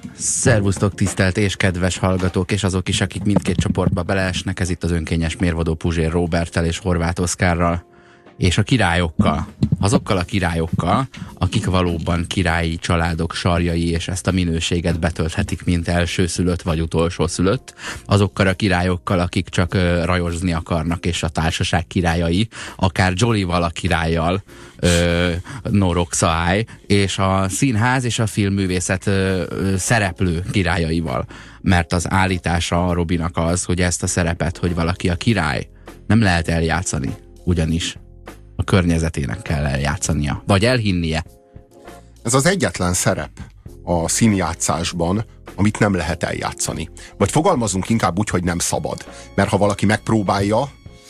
Szervusztok, tisztelt és kedves hallgatók, és azok is, akik mindkét csoportba beleesnek. Ez itt az önkényes mérvadó Puzsér Róberttel és Horváth Oszkárral, és a királyokkal. Azokkal a királyokkal, akik valóban királyi családok sarjai, és ezt a minőséget betölthetik, mint elsőszülött vagy utolsószülött. Azokkal a királyokkal, akik csak rajozni akarnak, és a társaság királyai, akár Jollyval a királlyal, no Roxaáj, és a színház és a filmművészet szereplő királyaival. Mert az állítása a Robinak az, hogy ezt a szerepet, hogy valaki a király, nem lehet eljátszani, ugyanis a környezetének kell eljátszania, vagy elhinnie. Ez az egyetlen szerep a színjátszásban, amit nem lehet eljátszani. Vagy fogalmazunk inkább úgy, hogy nem szabad. Mert ha valaki megpróbálja,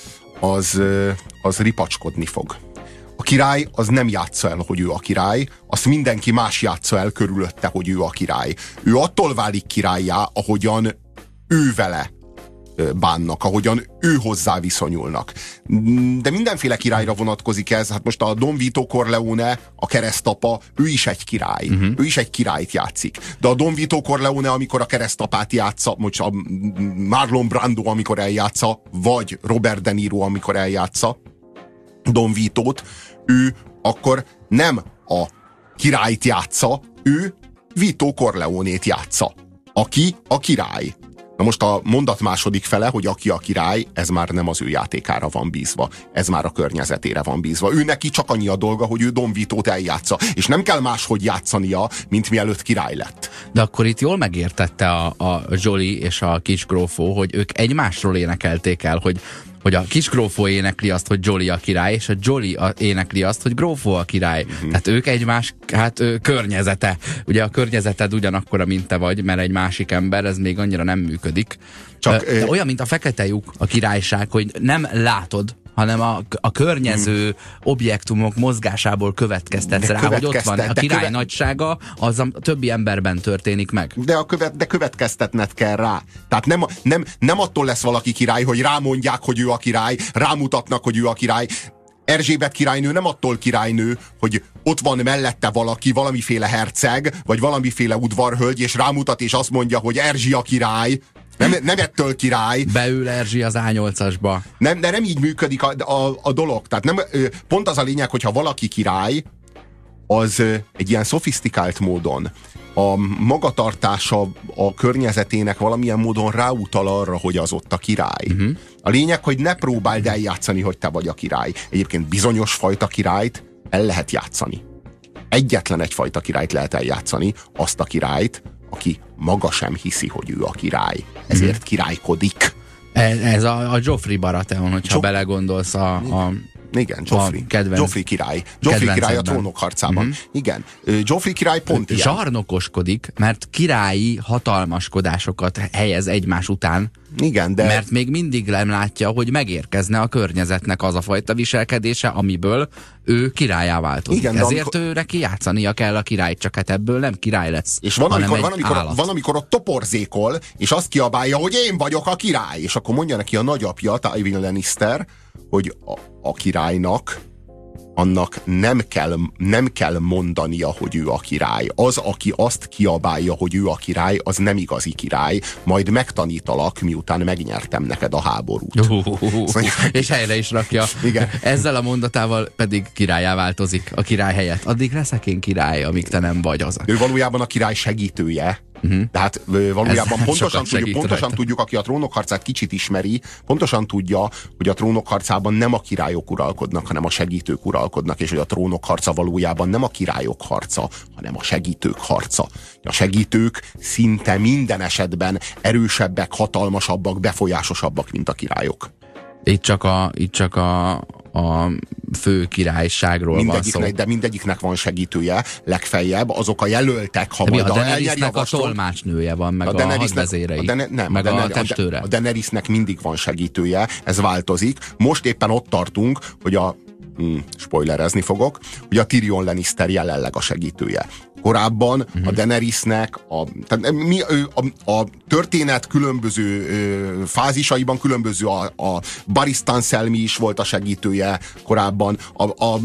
az ripacskodni fog. A király az nem játsza el, hogy ő a király, azt mindenki más játsza el körülötte, hogy ő a király. Ő attól válik királlyá, ahogyan ő vele bánnak, ahogyan ő hozzá viszonyulnak. De mindenféle királyra vonatkozik ez. Hát most a Don Vito Corleone, a keresztapa, ő is egy király. Ő is egy királyt játszik. De a Don Vito Corleone, amikor a keresztapát játsza, most a Marlon Brando, amikor eljátsza, vagy Robert De Niro, amikor eljátsza Don Vitót, ő akkor nem a királyt játsza, ő Vito Corleonét játsza, aki a király. Na most a mondat második fele, hogy aki a király, ez már nem az ő játékára van bízva, ez már a környezetére van bízva. Ő neki csak annyi a dolga, hogy ő Don Vitót eljátsza, és nem kell máshogy játszania, mint mielőtt király lett. De akkor itt jól megértette a Jolly és a kis grófó, hogy ők egymásról énekelték el, hogy a kis grófó énekli azt, hogy Jolly a király, és a Jolly énekli azt, hogy grófó a király. Tehát ők egymás környezete. Ugye a környezeted ugyanakkora, mint te vagy, mert egy másik ember, ez még annyira nem működik. De olyan, mint a fekete lyuk, a királyság, hogy nem látod, hanem a környező objektumok mozgásából következtetsz rá, hogy ott van a király nagysága, az a többi emberben történik meg. De következtetned kell rá. Tehát nem attól lesz valaki király, hogy rámondják, hogy ő a király, rámutatnak, hogy ő a király. Erzsébet királynő nem attól királynő, hogy ott van mellette valaki, valamiféle herceg, vagy valamiféle udvarhölgy, és rámutat, és azt mondja, hogy Erzsi a király. Nem ettől király. Beül Erzsi az A8-asba. De nem így működik a dolog. Tehát pont az a lényeg, hogyha valaki király, az egy ilyen szofisztikált módon a magatartása a környezetének valamilyen módon ráutal arra, hogy az ott a király. A lényeg, hogy ne próbáld eljátszani, hogy te vagy a király. Egyébként bizonyos fajta királyt el lehet játszani. Egyetlen egyfajta királyt lehet eljátszani, azt a királyt, aki maga sem hiszi, hogy ő a király. Ezért királykodik. Ez a Joffrey Baratheon, hogyha belegondolsz igen, Joffrey király. Joffrey király a Trónok harcában. Igen, Joffrey király pont ilyen. Zsarnokoskodik, mert királyi hatalmaskodásokat helyez egymás után. Igen, de... Mert még mindig nem látja, hogy megérkezne a környezetnek az a fajta viselkedése, amiből ő királyá változik. Igen, ezért ő neki játszania kell a királyt, csak hát ebből nem király lesz. És van, amikor ott toporzékol, és azt kiabálja, hogy én vagyok a király. És akkor mondja neki a nagyapja, Tywin Lannister, hogy a királynak annak nem kell mondania, hogy ő a király. Az, aki azt kiabálja, hogy ő a király, az nem igazi király. Majd megtanítalak, miután megnyertem neked a háborút. És helyre is rakja. Igen. Ezzel a mondatával pedig királyá változik a király helyett. Addig leszek én király, amíg te nem vagy az. Ő valójában a király segítője. Tehát valójában pontosan tudjuk, aki a Trónok harcát kicsit ismeri, pontosan tudja, hogy a Trónok harcában nem a királyok uralkodnak, hanem a segítők uralkodnak, és hogy a Trónok harca valójában nem a királyok harca, hanem a segítők harca. A segítők szinte minden esetben erősebbek, hatalmasabbak, befolyásosabbak, mint a királyok. Itt csak a fő királyságról van szó. De mindegyiknek van segítője, legfeljebb azok a jelöltek, ha majd a Daenerysnek a tolmácsnője van, meg a hadvezérei, meg a testőre. A Daenerysnek mindig van segítője, ez változik. Most éppen ott tartunk, hogy spoilerezni fogok, hogy a Tyrion Lannister jelenleg a segítője. Korábban a Daenerysnek a történet különböző fázisaiban különböző, a Barristan Selmy is volt a segítője korábban,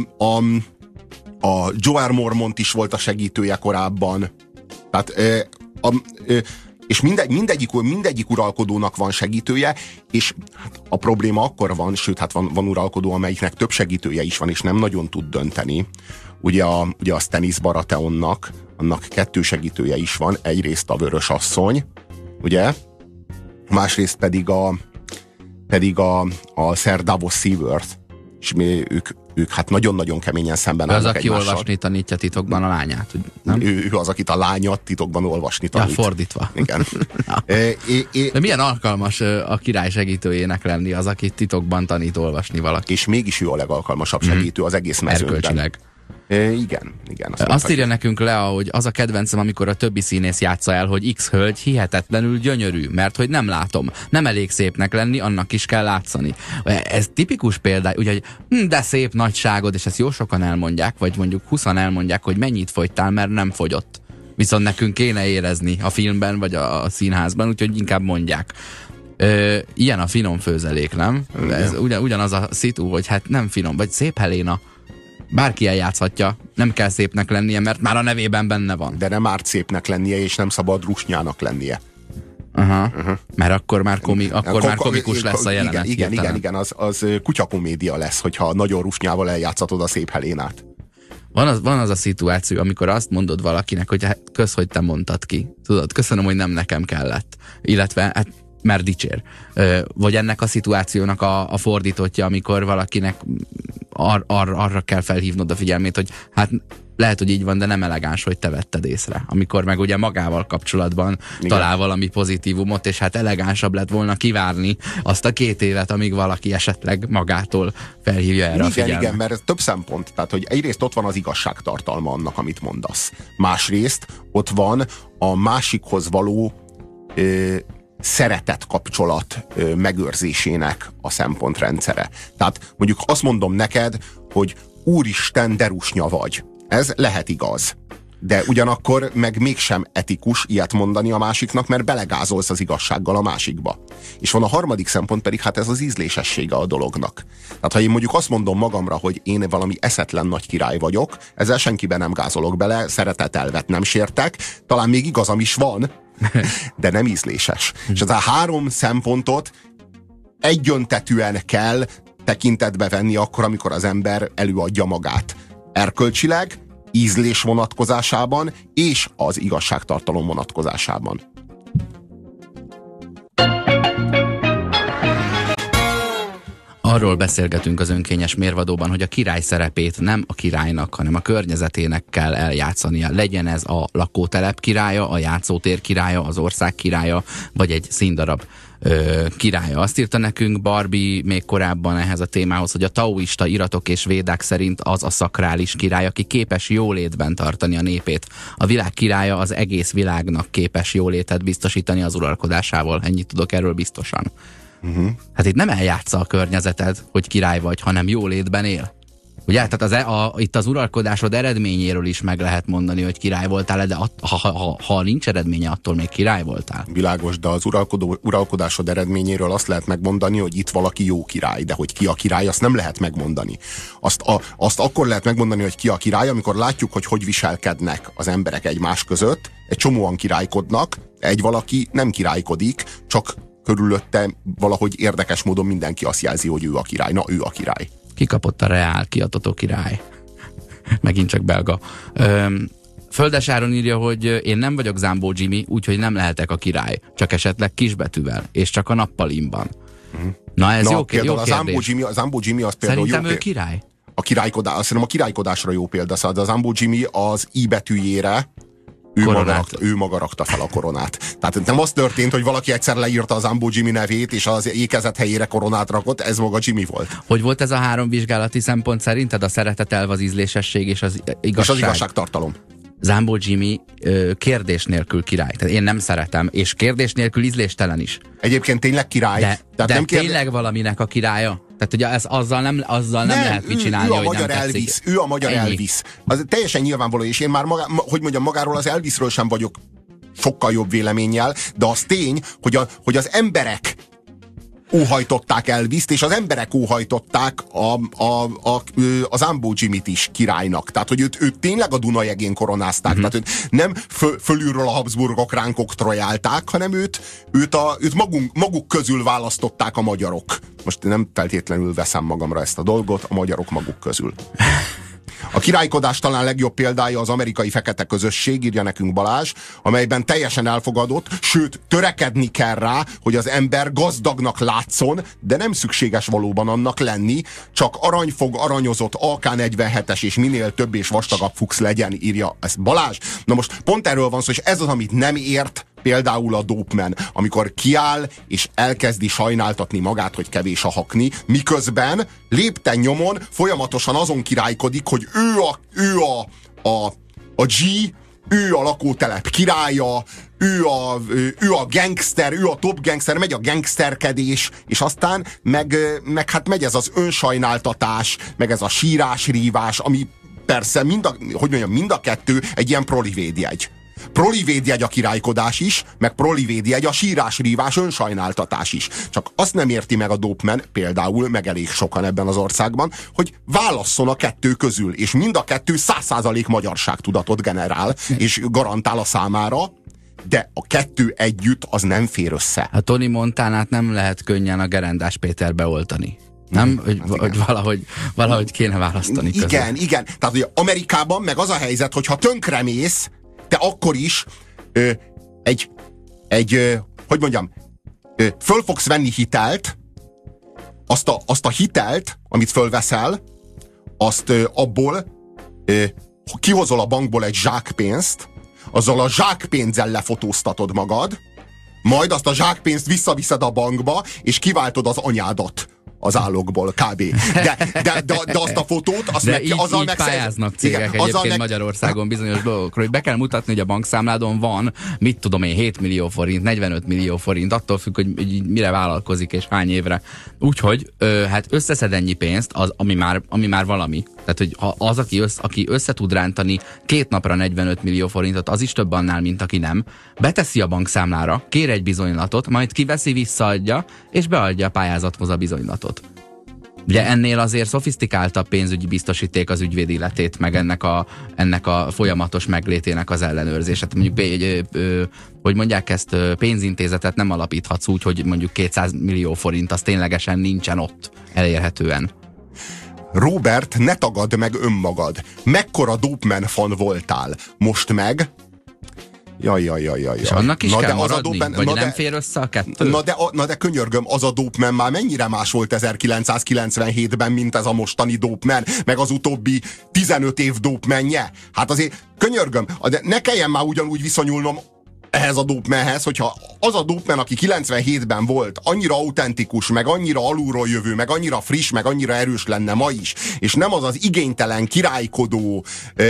a Joe Mormont is volt a segítője korábban. Tehát és mindegyik uralkodónak van segítője, és hát a probléma akkor van, sőt, hát van uralkodó, amelyiknek több segítője is van, és nem nagyon tud dönteni. Ugye a Stannis Baratheonnak, annak 2 segítője is van, egyrészt a Vörös Asszony, ugye, másrészt pedig a Sir Davos Seaworth, és ők hát nagyon-nagyon keményen szemben állnak az, aki egymással. olvasni tanítja titokban a lányát, nem? Ő az, akit a lányat titokban olvasni tanít. Ja, fordítva. Igen. De milyen alkalmas a király segítőjének lenni az, akit titokban tanít olvasni valaki. És mégis ő a legalkalmasabb segítő az egész mezőnyben. Erkölcsileg. Igen. Azt írja nekünk le, hogy az a kedvencem, amikor a többi színész játsza el, hogy X hölgy hihetetlenül gyönyörű, mert hogy nem látom. Nem elég szépnek lenni, annak is kell látszani. Ez tipikus példa, ugye, hogy de szép nagyságod, és ezt jó sokan elmondják, vagy mondjuk 20-an elmondják, hogy mennyit fogytál, mert nem fogyott. Viszont nekünk kéne érezni a filmben, vagy a színházban, úgyhogy inkább mondják. Ilyen a finom főzelék, nem? Ez ugyanaz a szitu, hogy hát nem finom, vagy szép Helena. Bárki eljátszhatja, nem kell szépnek lennie, mert már a nevében benne van. De nem árt szépnek lennie, és nem szabad rusnyának lennie. Mert akkor már komikus lesz a jelenet. Igen, az kutyakomédia lesz, hogyha nagyon rusnyával eljátszatod a szép Helénát. Van az a szituáció, amikor azt mondod valakinek, hogy hát, kösz, hogy te mondtad ki. Tudod, köszönöm, hogy nem nekem kellett. Illetve, hát mert dicsér. Vagy ennek a szituációnak a fordítottja, amikor valakinek arra kell felhívnod a figyelmét, hogy hát lehet, hogy így van, de nem elegáns, hogy te vetted észre. Amikor meg ugye magával kapcsolatban talál valami pozitívumot, és hát elegánsabb lett volna kivárni azt a 2 évet, amíg valaki esetleg magától felhívja erre a figyelmet. Igen, mert ez több szempont. Tehát, hogy egyrészt ott van az igazságtartalma annak, amit mondasz. Másrészt ott van a másikhoz való szeretet kapcsolat megőrzésének a szempontrendszere. Tehát mondjuk azt mondom neked, hogy úristen, de rusnya vagy. Ez lehet igaz. De ugyanakkor meg mégsem etikus ilyet mondani a másiknak, mert belegázolsz az igazsággal a másikba. És van a harmadik szempont pedig, hát ez az ízlésessége a dolognak. Tehát ha én mondjuk azt mondom magamra, hogy én valami eszetlen nagy király vagyok, ezzel senkiben nem gázolok bele, szeretetelvet nem sértek, talán még igazam is van, de nem ízléses. És ez a 3 szempontot egyöntetűen kell tekintetbe venni akkor, amikor az ember előadja magát. Erkölcsileg, ízlés vonatkozásában és az igazságtartalom vonatkozásában. Arról beszélgetünk az önkényes mérvadóban, hogy a király szerepét nem a királynak, hanem a környezetének kell eljátszania. Legyen ez a lakótelep királya, a játszótér királya, az ország királya, vagy egy színdarab királya. Azt írta nekünk Barbie még korábban ehhez a témához, hogy a taoista iratok és védák szerint az a szakrális király, aki képes jólétben tartani a népét. A világ királya az egész világnak képes jólétet biztosítani az uralkodásával. Ennyit tudok erről biztosan. Hát itt nem eljátsza a környezeted, hogy király vagy, hanem jólétben él. Ugye? Tehát itt az uralkodásod eredményéről is meg lehet mondani, hogy király voltál, de ha nincs eredménye, attól még király voltál. Világos, de az uralkodásod eredményéről azt lehet megmondani, hogy itt valaki jó király, de hogy ki a király, azt nem lehet megmondani. Azt akkor lehet megmondani, hogy ki a király, amikor látjuk, hogy viselkednek az emberek egymás között, egy csomóan királykodnak, egy valaki nem királykodik, csak körülötte valahogy érdekes módon mindenki azt jelzi, hogy ő a király. Na, ő a király. Kikapott a Reál, kiadható király. Megint csak belga. Földes Áron írja, hogy én nem vagyok Zámbó Jimmy, úgyhogy nem lehetek a király. Csak esetleg kisbetűvel, és csak a nappalimban. Na, ez jó kérdés. A Zámbó Jimmy az például szerintem ő király. Szerintem a királykodásra jó példa. Szóval a Zámbó Jimmy az I betűjére ő maga rakta fel a koronát. Tehát nem az történt, hogy valaki egyszer leírta az Zámbó Jimmy nevét, és az ékezet helyére koronát rakott, ez maga Jimmy volt. Hogy volt ez a 3 vizsgálati szempont szerinted? A szeretetelv, az ízlésesség és az igazság? És az igazságtartalom. Zámbó Jimmy kérdés nélkül király. Tehát én nem szeretem, és kérdés nélkül ízléstelen is. Egyébként tényleg király. De nem tényleg valaminek a hogy ugye azzal nem lehet mit csinálni, hogy nem tetszik. Ő a magyar Elvis. Az teljesen nyilvánvaló, és én már magáról az Elvisről sem vagyok sokkal jobb véleménnyel, de az tény, hogy az emberek óhajtották Elvist, és az emberek óhajtották az Ambó Jimmy-t is királynak. Tehát, hogy őt tényleg a Dunajegén koronázták. Tehát őt nem fölülről a Habsburgok ránk oktrojálták, hanem őt maguk közül választották a magyarok. Most nem feltétlenül veszem magamra ezt a dolgot, a magyarok maguk közül. A királykodás talán legjobb példája az amerikai fekete közösség, írja nekünk Balázs, amelyben teljesen elfogadott, sőt, törekedni kell rá, hogy az ember gazdagnak látszon, de nem szükséges valóban annak lenni, csak aranyfog, aranyozott, AK-47-es és minél több és vastagabb fuchs legyen, írja ezt Balázs. Na most pont erről van szó, és ez az, amit nem ért például a Dopeman, amikor kiáll és elkezdi sajnáltatni magát, hogy kevés a hakni, miközben lépten nyomon folyamatosan azon királykodik, hogy a G, ő a lakótelep királya, ő a gangster, ő a top gangster, megy a gangsterkedés, és aztán meg hát megy ez az önsajnáltatás, meg ez a sírás-rívás, ami persze mind a kettő egy ilyen prolivédjegy. Prolivédjegy a királykodás is, meg prolivédjegy a sírás-rívás önsajnáltatás is. Csak azt nem érti meg a Dopeman, például, meg elég sokan ebben az országban, hogy válasszon a kettő közül, és mind a kettő 100% magyarságtudatot generál, és garantál a számára, de a kettő együtt az nem fér össze. A Tony Montanát nem lehet könnyen a Gerendás Péter beoltani. Nem? Hogy valahogy kéne választani közben. Igen. Tehát, hogy Amerikában meg az a helyzet, hogyha tönkremész, te akkor is föl fogsz venni hitelt, azt a hitelt, amit fölveszel, azt abból kihozol a bankból egy zsákpénzt, azzal a zsákpénzzel lefotóztatod magad, majd azt a zsákpénzt visszaviszed a bankba, és kiváltod az anyádat az állókból, kb. De azt a fotót, azt de azzal így pályáznak cégek egyébként Magyarországon bizonyos dolgokról, hogy be kell mutatni, hogy a bankszámládon van, mit tudom én, 7 millió forint, 45 millió forint, attól függ, hogy mire vállalkozik és hány évre. Úgyhogy hát összeszed ennyi pénzt, ami már valami. Tehát, hogy az, aki össze tud rántani 2 napra 45 millió forintot, az is több annál, mint aki nem. Beteszi a bankszámlára, kér egy bizonylatot, majd kiveszi, visszaadja, és beadja a pályázathoz a bizonylatot. Ugye ennél azért szofisztikáltabb pénzügyi biztosíték az ügyvéd életét, meg ennek a folyamatos meglétének az ellenőrzését. Mondjuk, hogy mondják ezt, pénzintézetet nem alapíthatsz úgy, hogy mondjuk 200 millió forint az ténylegesen nincsen ott elérhetően. Robert, ne tagadd meg önmagad. Mekkora Dopeman fan voltál. Most meg... Jaj. És annak is kell maradni? Vagy nem fér össze a kettő? Na de könyörgöm, az a Dopeman már mennyire más volt 1997-ben, mint ez a mostani Dopeman, meg az utóbbi 15 év Dopemanje. Hát azért könyörgöm, de ne kelljen már ugyanúgy viszonyulnom ehhez a Dopemanhez, hogyha az a Dopeman, aki 97-ben volt, annyira autentikus, meg annyira alulról jövő, meg annyira friss, meg annyira erős lenne ma is, és nem az az igénytelen, királykodó,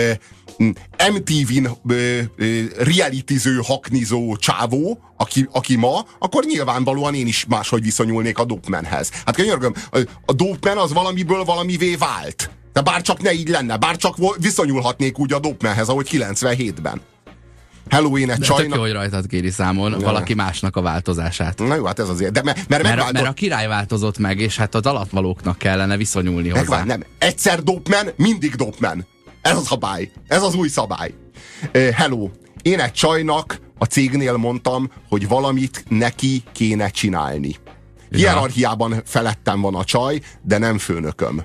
MTV-n realitiző, haknizó csávó, aki ma, akkor nyilvánvalóan én is máshogy viszonyulnék a Dopemanhez. Hát könyörgöm, a Dopeman az valamiből valamivé vált. De bárcsak ne így lenne, bárcsak viszonyulhatnék úgy a Dopemanhez, ahogy 97-ben. Hello, én egy csajnak... Tök jó, hogy rajtad kéri számon valaki másnak a változását. Na jó, hát ez azért. De mert a király változott meg, és hát az alattvalóknak kellene viszonyulni hozzá. Nem. Egyszer Dopeman, mindig Dopeman. Ez a szabály. Ez az új szabály. Hello, én egy csajnak a cégnél mondtam, hogy valamit neki kéne csinálni. Hierarchiában felettem van a csaj, de nem főnököm.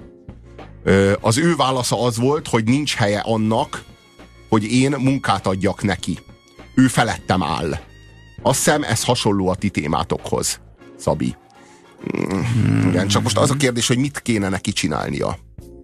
Az ő válasza az volt, hogy nincs helye annak, hogy én munkát adjak neki. Ő felettem áll. Azt hiszem, ez hasonló a ti témátokhoz, Szabi. Igen, csak most az a kérdés, hogy mit kéne neki csinálnia.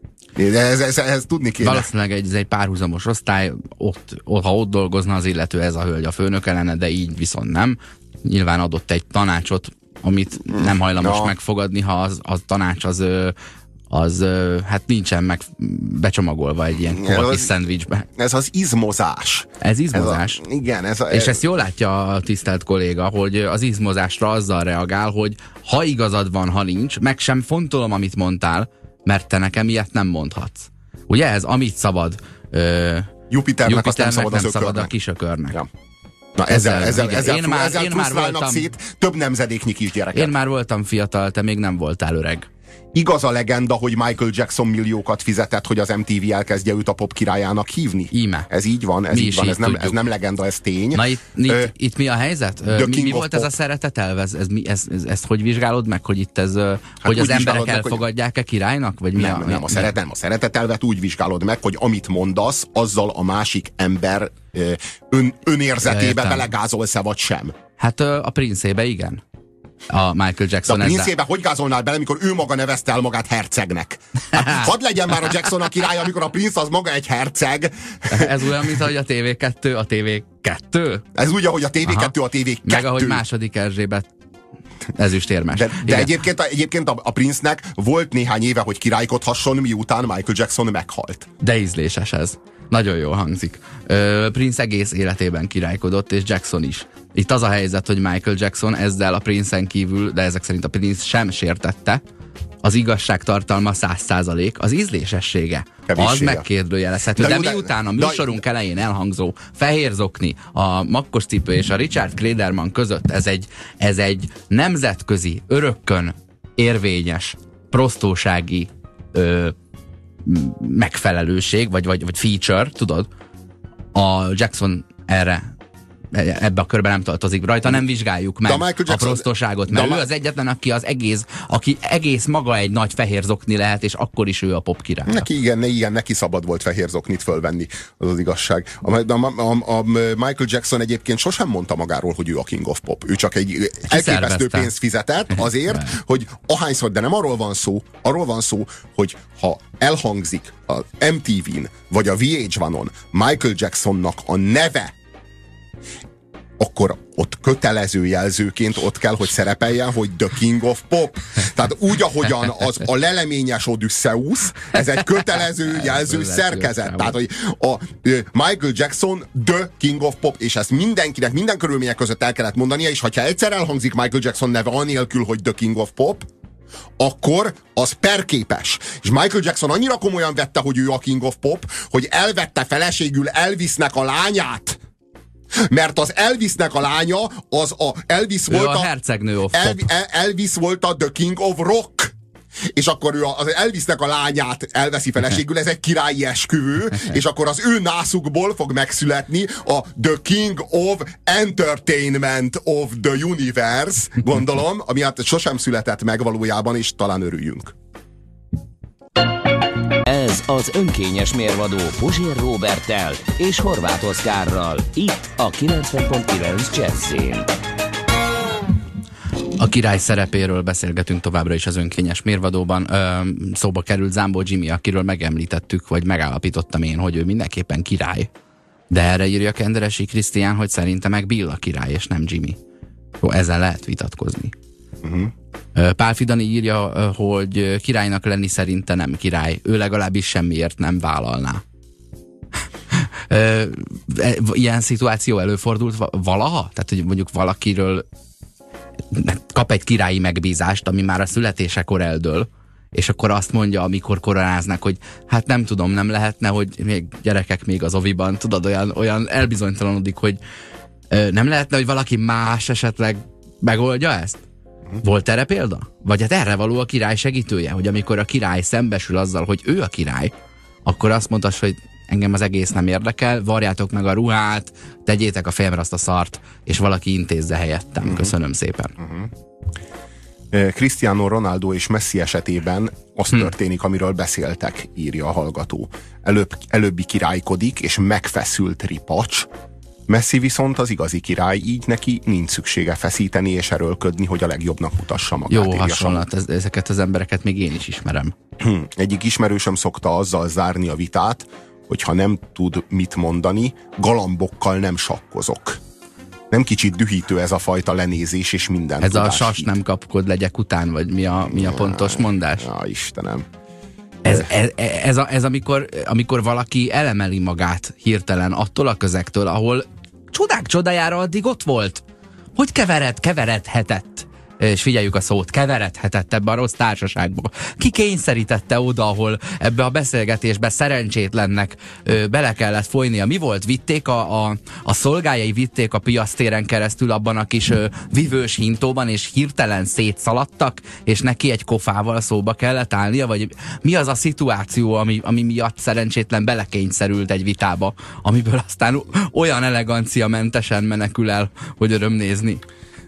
Ez tudni kéne. Valószínűleg ez egy párhuzamos osztály, ha ott dolgozna az illető, ez a hölgy a főnöke lenne, de így viszont nem. Nyilván adott egy tanácsot, amit nem hajlamos megfogadni, ha az tanács az hát nincsen meg becsomagolva egy ilyen kis szendvicsbe. Ez az izmozás. Ez izmozás? Igen. És ezt jól látja a tisztelt kolléga, hogy az izmozásra azzal reagál, hogy ha igazad van, ha nincs, meg sem fontolom, amit mondtál, mert te nekem ilyet nem mondhatsz. Ugye ez, amit szabad Jupiternek azt nem szabad az szabad a kisökörnek. Ja. Na ezzel frusztrálnak voltam, szét több nemzedéknyi kisgyereket. Én már voltam fiatal, te még nem voltál öreg. Igaz a legenda, hogy Michael Jackson milliókat fizetett, hogy az MTV elkezdje őt a pop királyának hívni? Íme. Ez így van, ez nem legenda, ez tény. Na itt mi a helyzet? Mi volt ez a szeretetelv? Ezt hogy vizsgálod meg, hogy itt ez, hogy az emberek elfogadják-e királynak? Vagy nem, a szeretetelvet úgy vizsgálod meg, hogy amit mondasz, azzal a másik ember önérzetébe belegázolsz-e vagy sem. Hát a Prince-ébe igen. A Michael Jackson. De a Prince-ébe hogy gázolnál bele, amikor ő maga nevezte el magát hercegnek? Hát, hadd legyen már a Jackson a király, amikor a Prince az maga egy herceg. Ez olyan, mint ahogy a TV2 a TV2? Ez úgy, ahogy a TV2 a TV2. Meg ahogy második Erzsébet ezüstérmes. De egyébként a Prince-nek volt néhány éve, hogy királykodhasson, miután Michael Jackson meghalt. De ízléses ez. Nagyon jól hangzik. Prince egész életében királykodott, és Jackson is. Itt az a helyzet, hogy Michael Jackson ezzel a Prince-en kívül, de ezek szerint a Prince sem sértette, az igazságtartalma 100%, az ízlésessége. Kevéssé. Az megkérdőjelezhető. De miután a műsorunk elején elhangzó fehér zokni, a makkos cipő és a Richard Klederman között ez egy nemzetközi, örökkön érvényes, prostósági megfelelőség, vagy feature, tudod? A Jackson ebbe a körbe nem tartozik. Rajta nem vizsgáljuk meg a prostóságot, mert ő az egyetlen, aki egész maga egy nagy fehér zokni lehet, és akkor is ő a pop király. Neki szabad volt fehér zoknit fölvenni, az igazság. A Michael Jackson egyébként sosem mondta magáról, hogy ő a King of Pop. Ő csak egy elképesztő pénzt fizetett azért, hogy ahányszor, de nem arról van szó, hogy ha elhangzik a MTV-n, vagy a VH1-on Michael Jacksonnak a neve, akkor ott kötelező jelzőként ott kell, hogy szerepeljen, hogy The King of Pop. Tehát úgy, ahogyan a leleményes Odysseus, ez egy kötelező jelző szerkezet. Tehát, hogy a Michael Jackson The King of Pop, és ezt mindenkinek, minden körülmények között el kellett mondania, és ha egyszer elhangzik Michael Jackson neve anélkül, hogy The King of Pop, akkor az perképes. És Michael Jackson annyira komolyan vette, hogy ő a King of Pop, hogy elvette feleségül Elvisnek a lányát. Mert az Elvisnek a lánya, az a Elvis volt a hercegnő of pop. Elvis volt a The King of Rock. És akkor ő az Elvisnek a lányát elveszi feleségül, ez egy királyi esküvő, és akkor az ő nászukból fog megszületni a The King of Entertainment of the Universe, gondolom, ami hát sosem született meg valójában, és talán örüljünk. Ez az önkényes mérvadó Puzsér Róberttel és Horváth Oszkárral, itt a 90.9 Jazzyn. A király szerepéről beszélgetünk továbbra is az önkényes mérvadóban. Szóba került Zámbó Jimmy, akiről megemlítettük, vagy megállapítottam én, hogy ő mindenképpen király. De erre írja Kenderesi Krisztián, hogy szerinte meg Bill a király, és nem Jimmy. Jó, ezzel lehet vitatkozni. Pál Fidani írja, hogy királynak lenni szerinte nem király. Ő legalábbis semmiért nem vállalná. Ilyen szituáció előfordult valaha? Tehát, hogy mondjuk valakiről kap egy királyi megbízást, ami már a születésekor eldől, és akkor azt mondja, amikor koronáznak, hogy hát nem tudom, nem lehetne, hogy még gyerekek még az oviban, tudod, olyan elbizonytalanodik, hogy nem lehetne, hogy valaki más esetleg megoldja ezt? Volt erre példa? Vagy hát erre való a király segítője, hogy amikor a király szembesül azzal, hogy ő a király, akkor azt mondta, hogy engem az egész nem érdekel, varjátok meg a ruhát, tegyétek a fejemre azt a szart, és valaki intézze helyettem. Köszönöm szépen. Cristiano Ronaldo és Messi esetében az történik, amiről beszéltek, írja a hallgató. Előbbi királykodik, és megfeszült ripacs. Messi viszont az igazi király, így neki nincs szüksége feszíteni és erőlködni, hogy a legjobbnak mutassa magát. Jó hasonlat, ezeket az embereket még én is ismerem. Egyik ismerősöm szokta azzal zárni a vitát, hogy ha nem tud mit mondani, galambokkal nem sakkozok. Nem kicsit dühítő ez a fajta lenézés és minden ez a sas nem kapkod legyek után, vagy mi a pontos mondás? Ja, Istenem. Ez amikor valaki elemeli magát hirtelen attól a közektől, ahol csodák csodájára addig ott volt. Hogy keveredhetett és figyeljük a szót, keveredhetett ebbe a rossz társaságba. Ki kényszerítette oda, ahol ebbe a beszélgetésbe szerencsétlennek bele kellett folynia? Mi volt? Vitték a szolgájai vitték a piasztéren keresztül abban a kis vivős hintóban, és hirtelen szétszaladtak, és neki egy kofával szóba kellett állnia? Vagy mi az a szituáció, ami miatt szerencsétlen belekényszerült egy vitába, amiből aztán olyan eleganciamentesen menekül el, hogy öröm nézni?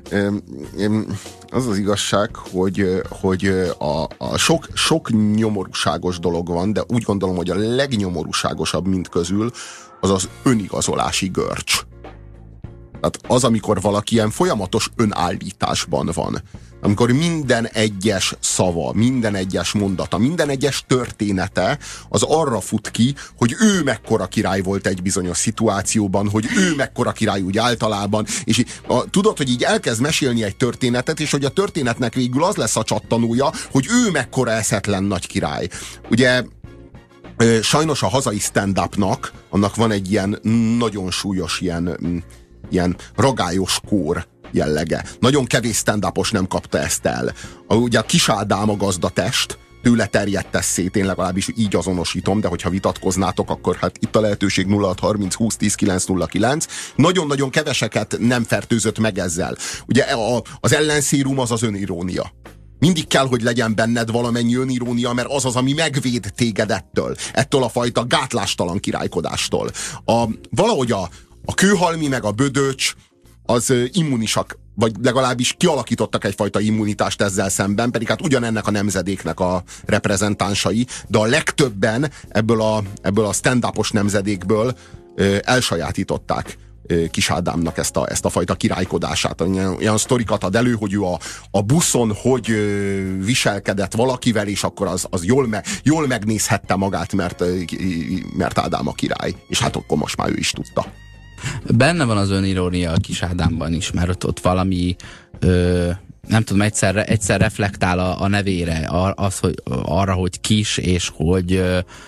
Az az igazság, hogy a sok nyomorúságos dolog van, de úgy gondolom, hogy a legnyomorúságosabb mind közül az az önigazolási görcs. Tehát az, amikor valaki ilyen folyamatos önállításban van. Amikor minden egyes szava, minden egyes mondata, minden egyes története az arra fut ki, hogy ő mekkora király volt egy bizonyos szituációban, hogy ő mekkora király úgy általában, és tudod, hogy így elkezd mesélni egy történetet, és hogy a történetnek végül az lesz a csattanója, hogy ő mekkora eszetlen nagy király. Ugye sajnos a hazai stand-upnak, annak van egy ilyen nagyon súlyos, ilyen ragályos kór jellege. Nagyon kevés stand-upos nem kapta ezt el. Ugye a Kis Ádám a gazdatest, tőle terjedt szét, én legalábbis így azonosítom, de hogyha vitatkoznátok, akkor hát itt a lehetőség 0630 20 10 909. Nagyon-nagyon keveseket nem fertőzött meg ezzel. Ugye az ellenszérum az az önirónia. Mindig kell, hogy legyen benned valamennyi önirónia, mert az az, ami megvéd téged ettől a fajta gátlástalan királykodástól. Valahogy a Kőhalmi meg a Bödöcs az immunisak, vagy legalábbis kialakítottak egyfajta immunitást ezzel szemben, pedig hát ugyanennek a nemzedéknek a reprezentánsai, de a legtöbben ebből a stand-upos nemzedékből elsajátították Kis Ádámnak ezt a fajta királykodását. Olyan sztorikat ad elő, hogy ő a buszon hogy viselkedett valakivel, és akkor az jól megnézhette magát, mert Ádám a király. És hát akkor most már ő is tudta. Benne van az önirónia a Kis Ádámban is, mert ott valami nem tudom, egyszer reflektál a nevére, hogy arra, hogy kis, és hogy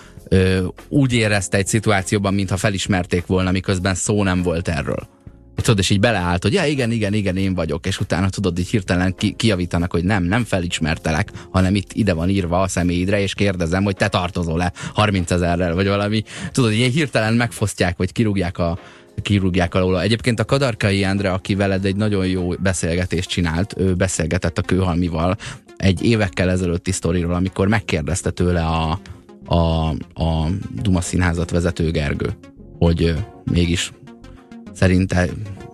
úgy érezte egy szituációban, mintha felismerték volna, miközben szó nem volt erről. Tudod, és így beleállt, hogy ja, igen, én vagyok, és utána tudod, így hirtelen kijavítanak, hogy nem felismertelek, hanem ide van írva a személyidre, és kérdezem, hogy te tartozol-e 30 000-rel, vagy valami. Tudod, így hirtelen megfosztják, vagy kirúgják alól. Egyébként a Kadarkai Endre, aki veled egy nagyon jó beszélgetést csinált, ő beszélgetett a Kőhalmival egy évekkel ezelőtti sztoriról, amikor megkérdezte tőle a Duma Színházat vezető Gergő, hogy mégis szerinte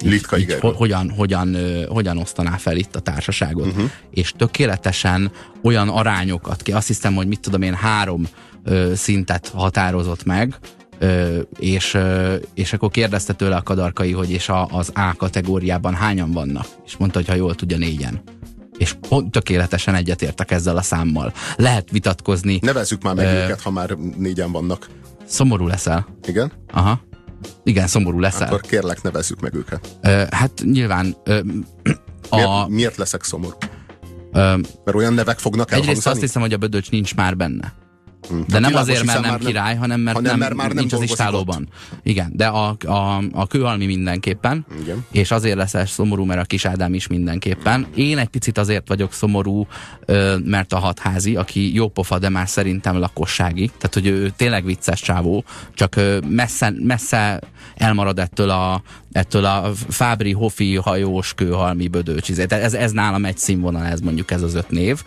hogyan osztaná fel itt a társaságot. És tökéletesen olyan arányokat ki, azt hiszem, hogy mit tudom én, 3 szintet határozott meg, és akkor kérdezte tőle a Kadarkai, hogy és az A kategóriában hányan vannak? És mondta, hogy ha jól tudja, 4-en. És tökéletesen egyetértek ezzel a számmal. Lehet vitatkozni. Nevezzük már meg őket, ha már 4-en vannak. Szomorú leszel. Igen? Aha. Igen, szomorú leszel. Akkor kérlek, nevezzük meg őket. Hát nyilván... Miért leszek szomorú? Mert olyan nevek fognak elhangzani? Egyrészt azt hiszem, hogy a Bödöcs nincs már benne. De nem azért, mert nem király, hanem mert nem nincs az istálóban. Igen, de a Kőhalmi mindenképpen, igen. És azért lesz szomorú, mert a Kis Ádám is mindenképpen. Én egy picit azért vagyok szomorú, mert a Hatházi, aki jópofa, de már szerintem lakossági, tehát hogy ő tényleg vicces csávó, csak messze elmarad ettől a Fábri, Hofi, hajós, Kőhalmi, Bödöcs. Ez nálam egy színvonal, ez mondjuk ez az 5 név.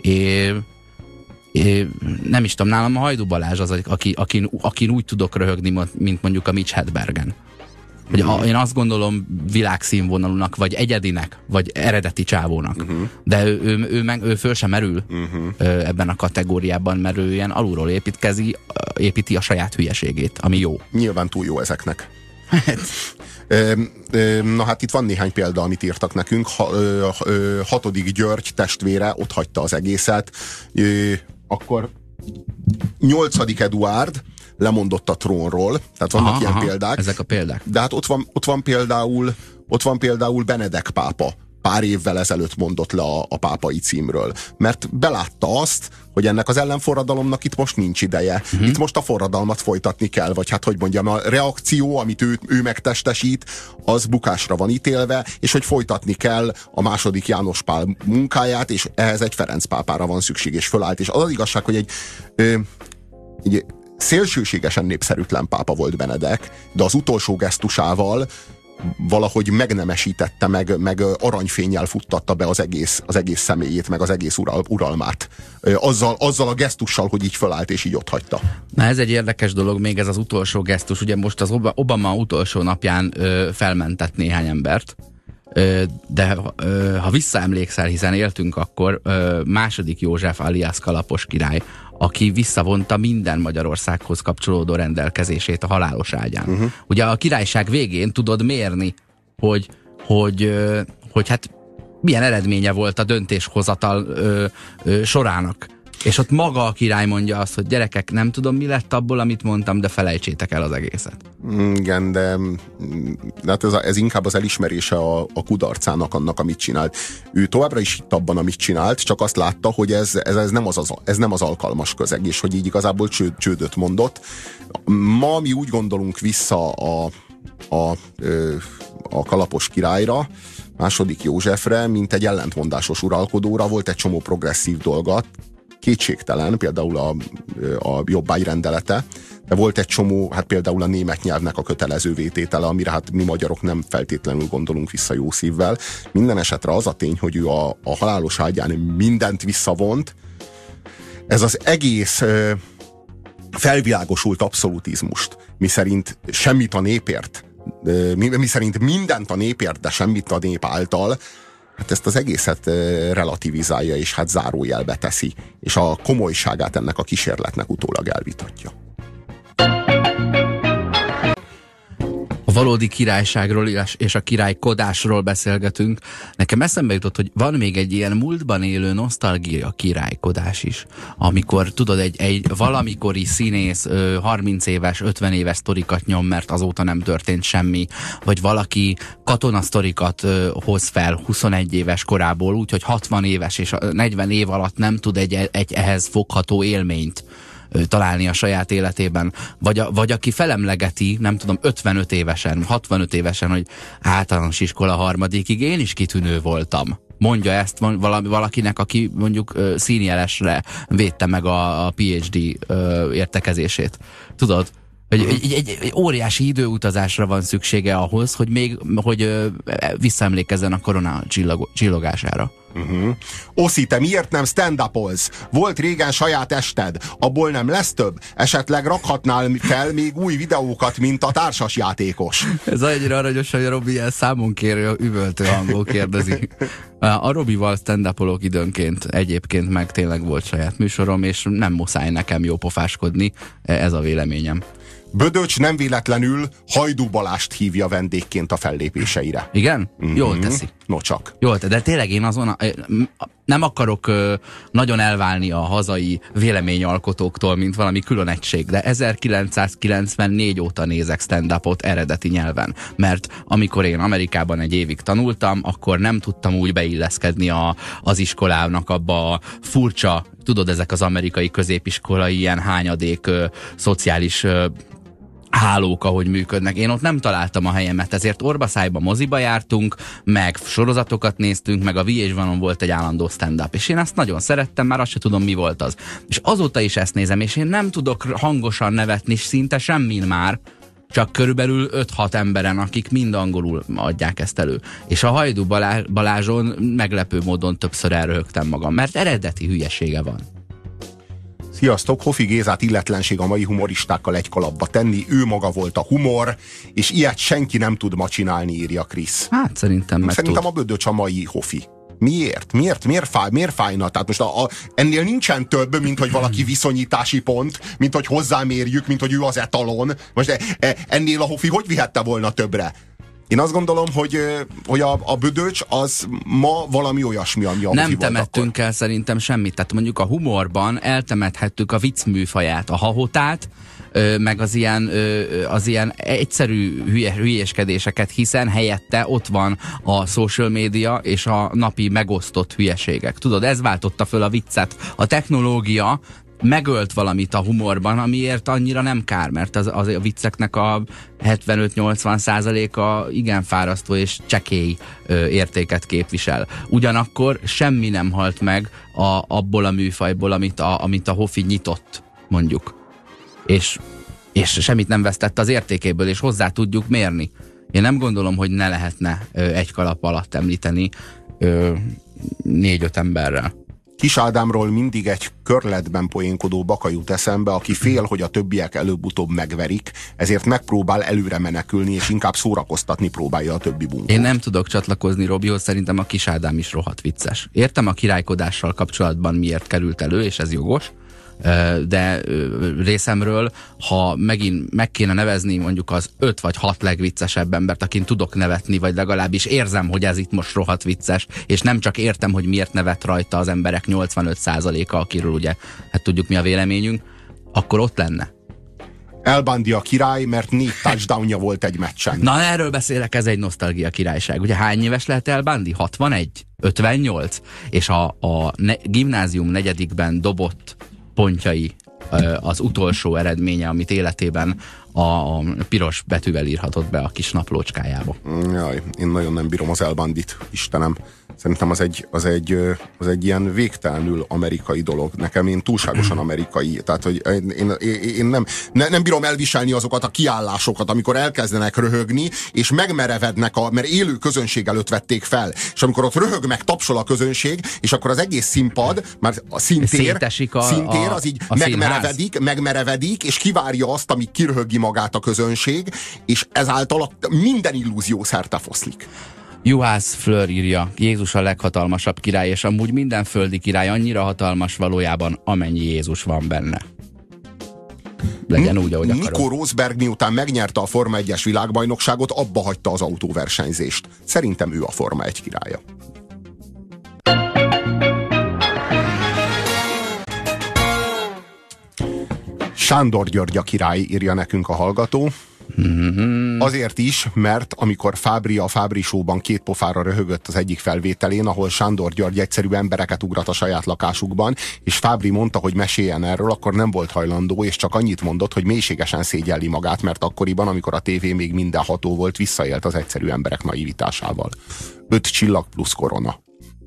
Nem is tudom, nálam a Hajdú Balázs az, akin úgy tudok röhögni, mint mondjuk a Mitch Hedbergen. Én azt gondolom világszínvonalúnak, vagy egyedinek, vagy eredeti csávónak. De ő föl sem merül ebben a kategóriában, mert ő ilyen alulról építi a saját hülyeségét, ami jó. Nyilván túl jó ezeknek. Na hát itt van néhány példa, amit írtak nekünk. 6. György testvére ott hagyta az egészet. Akkor 8. Eduárd lemondott a trónról, tehát vannak ilyen példák. Ezek a példák. De hát ott van például Benedek pápa, pár évvel ezelőtt mondott le a pápai címről. Mert belátta azt, hogy ennek az ellenforradalomnak itt most nincs ideje. Itt most a forradalmat folytatni kell, vagy hát hogy mondjam, a reakció, amit ő megtestesít, az bukásra van ítélve, és hogy folytatni kell a második János Pál munkáját, és ehhez egy Ferenc pápára van szükség, és fölállt. És az az igazság, hogy egy szélsőségesen népszerűtlen pápa volt Benedek, de az utolsó gesztusával valahogy megnemesítette, meg aranyfénnyel futtatta be az egész személyét, meg az egész uralmát. Azzal a gesztussal, hogy így fölállt és így otthagyta. Na ez egy érdekes dolog, még ez az utolsó gesztus. Ugye most az Obama utolsó napján felmentett néhány embert, de ha visszaemlékszel, hiszen éltünk akkor, második József alias Kalapos király, aki visszavonta minden Magyarországhoz kapcsolódó rendelkezését a halálos ágyán. Ugye a királyság végén tudod mérni, hogy hát milyen eredménye volt a döntéshozatal sorának. És ott maga a király mondja azt, hogy gyerekek, nem tudom, mi lett abból, amit mondtam, de felejtsétek el az egészet. Igen, de hát ez inkább az elismerése a kudarcának, annak, amit csinált. Ő továbbra is hitt abban, amit csinált, csak azt látta, hogy ez nem az alkalmas közeg, és hogy így igazából csődöt mondott. Ma mi úgy gondolunk vissza a Kalapos királyra, második Józsefre, mint egy ellentmondásos uralkodóra. Volt egy csomó progresszív dolga, kétségtelen, például a jobbágyrendelete, de volt egy csomó, hát például a német nyelvnek a kötelező vététele, amire hát mi magyarok nem feltétlenül gondolunk vissza jó szívvel. Minden esetre az a tény, hogy ő a halálos ágyán mindent visszavont, ez az egész felvilágosult abszolutizmust, miszerint semmit a népért, miszerint mindent a népért, de semmit a nép által, hát ezt az egészet relativizálja, és hát zárójelbe teszi, és a komolyságát ennek a kísérletnek utólag elvitatja. A valódi királyságról és a királykodásról beszélgetünk. Nekem eszembe jutott, hogy van még egy ilyen múltban élő nosztalgia királykodás is. Amikor tudod, egy valamikori színész 30 éves, 50 éves sztorikat nyom, mert azóta nem történt semmi, vagy valaki katonasztorikat hoz fel 21 éves korából, úgyhogy 60 éves és 40 év alatt nem tud egy ehhez fogható élményt találni a saját életében, vagy aki felemlegeti, nem tudom, 55 évesen, 65 évesen, hogy általános iskola harmadikig én is kitűnő voltam. Mondja ezt valakinek, aki mondjuk színjelesre védte meg a PhD értekezését. Tudod? Egy óriási időutazásra van szüksége ahhoz, hogy visszaemlékezzen a korona csillogására. Oszi, te miért nem stand-upolsz? Volt régen saját ested, abból nem lesz több? Esetleg rakhatnál fel még új videókat, mint a társasjátékos? Ez annyira aranyos, hogy a Robi ilyen számon kérő, üvöltő hangból kérdezi. A Robival stand-upolok időnként, egyébként meg tényleg volt saját műsorom, és nem muszáj nekem jópofáskodni, ez a véleményem. Bödöcs nem véletlenül Hajdú Balást hívja vendégként a fellépéseire. Igen? Jól teszi. No csak. Jól teszi, de tényleg én azon nem akarok nagyon elválni a hazai véleményalkotóktól, mint valami külön egység, de 1994 óta nézek stand-upot eredeti nyelven, mert amikor én Amerikában egy évig tanultam, akkor nem tudtam úgy beilleszkedni az iskolának abba a furcsa, tudod, ezek az amerikai középiskolai ilyen hányadék szociális hálók, ahogy működnek. Én ott nem találtam a helyemet, ezért orbaszájba moziba jártunk, meg sorozatokat néztünk, meg a VH1-on volt egy állandó stand-up, és én ezt nagyon szerettem, már azt se tudom, mi volt az. És azóta is ezt nézem, és én nem tudok hangosan nevetni, szinte semmin már, csak körülbelül 5-6 emberen, akik mind angolul adják ezt elő. És a Hajdú Balázson meglepő módon többször elröhögtem magam, mert eredeti hülyesége van. Sziasztok, Hofi Gézát illetlenség a mai humoristákkal egy kalapba tenni, ő maga volt a humor, és ilyet senki nem tud ma csinálni, írja Krisz. Hát szerintem a Bödöcs a mai Hofi. Miért? Miért fájna? Tehát most ennél nincsen több, mint hogy valaki viszonyítási pont, mint hogy hozzámérjük, mint hogy ő az etalon. Most ennél a Hofi hogy vihette volna többre? Én azt gondolom, hogy a Bödöcs az ma valami olyasmi, ami a nem temettünk el szerintem semmit. Tehát mondjuk a humorban eltemethettük a vicc műfaját, a hahotát, meg az ilyen egyszerű hülyéskedéseket, hiszen helyette ott van a social media és a napi megosztott hülyeségek. Tudod, ez váltotta föl a viccet. A technológia megölt valamit a humorban, amiért annyira nem kár, mert az a vicceknek a 75-80%-a igen fárasztó és csekély értéket képvisel. Ugyanakkor semmi nem halt meg abból a műfajból, amit a Hofi nyitott, mondjuk. És semmit nem vesztett az értékéből, és hozzá tudjuk mérni. Én nem gondolom, hogy ne lehetne egy kalap alatt említeni 4-5 emberrel. Kis Ádámról mindig egy körletben poénkodó baka jut eszembe, aki fél, hogy a többiek előbb-utóbb megverik, ezért megpróbál előre menekülni, és inkább szórakoztatni próbálja a többi bunkót. Én nem tudok csatlakozni Robihoz, szerintem a Kis Ádám is rohadt vicces. Értem a királykodással kapcsolatban miért került elő, és ez jogos, de részemről, ha megint meg kéne nevezni mondjuk az 5 vagy 6 legviccesebb embert, akin tudok nevetni, vagy legalábbis érzem, hogy ez itt most rohadt vicces, és nem csak értem, hogy miért nevet rajta az emberek 85%-a, akiről ugye, hát tudjuk mi a véleményünk, akkor ott lenne. El Bundy a király, mert 4 touchdownja volt egy meccsen. Na, erről beszélek, ez egy nosztalgia királyság. Ugye hány éves lehet El Bundy? 61? 58? És a gimnázium 4-ben dobott pontjai az utolsó eredménye, amit életében a piros betűvel írhatott be a kis naplócskájába. Jaj, én nagyon nem bírom az El Bundyt, Istenem. Szerintem az egy ilyen végtelenül amerikai dolog. Nekem én túlságosan amerikai. Tehát, hogy én nem bírom elviselni azokat a kiállásokat, amikor elkezdenek röhögni, és megmerevednek, mert élő közönség előtt vették fel. És amikor ott röhög, meg tapsol a közönség, és akkor az egész színpad, már a szintér az így megmerevedik, és kivárja azt, amíg kiröhögi magát a közönség, és ezáltal minden illúzió szerte foszlik. Juhász Fleur írja, Jézus a leghatalmasabb király, és amúgy minden földi király annyira hatalmas valójában, amennyi Jézus van benne. Legyen úgy, ahogy akarod. Nico Rosberg miután megnyerte a Forma 1-es világbajnokságot, abba hagyta az autóversenyzést. Szerintem ő a Forma 1 királya. Sándor György a király, írja nekünk a hallgató. Azért is, mert amikor Fábri a Fábri Show-ban 2 pofára röhögött az egyik felvételén, ahol Sándor György egyszerű embereket ugrat a saját lakásukban, és Fábri mondta, hogy meséljen erről, akkor nem volt hajlandó, és csak annyit mondott, hogy mélységesen szégyelli magát, mert akkoriban, amikor a tévé még mindenható volt, visszaélt az egyszerű emberek naivitásával. 5 csillag plusz korona.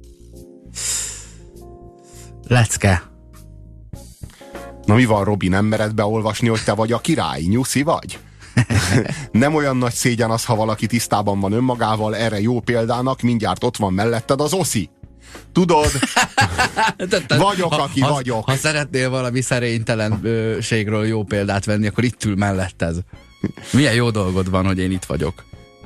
Lecke. Na mi van, Robi, nem mered beolvasni, hogy te vagy a király? Nyuszi vagy? Nem olyan nagy szégyen az, ha valaki tisztában van önmagával, erre jó példának mindjárt ott van melletted az Oszi. Tudod? Vagyok, aki vagyok. Ha szeretnél valami szerénytelenségről jó példát venni, akkor itt ül melletted. Milyen jó dolgod van, hogy én itt vagyok.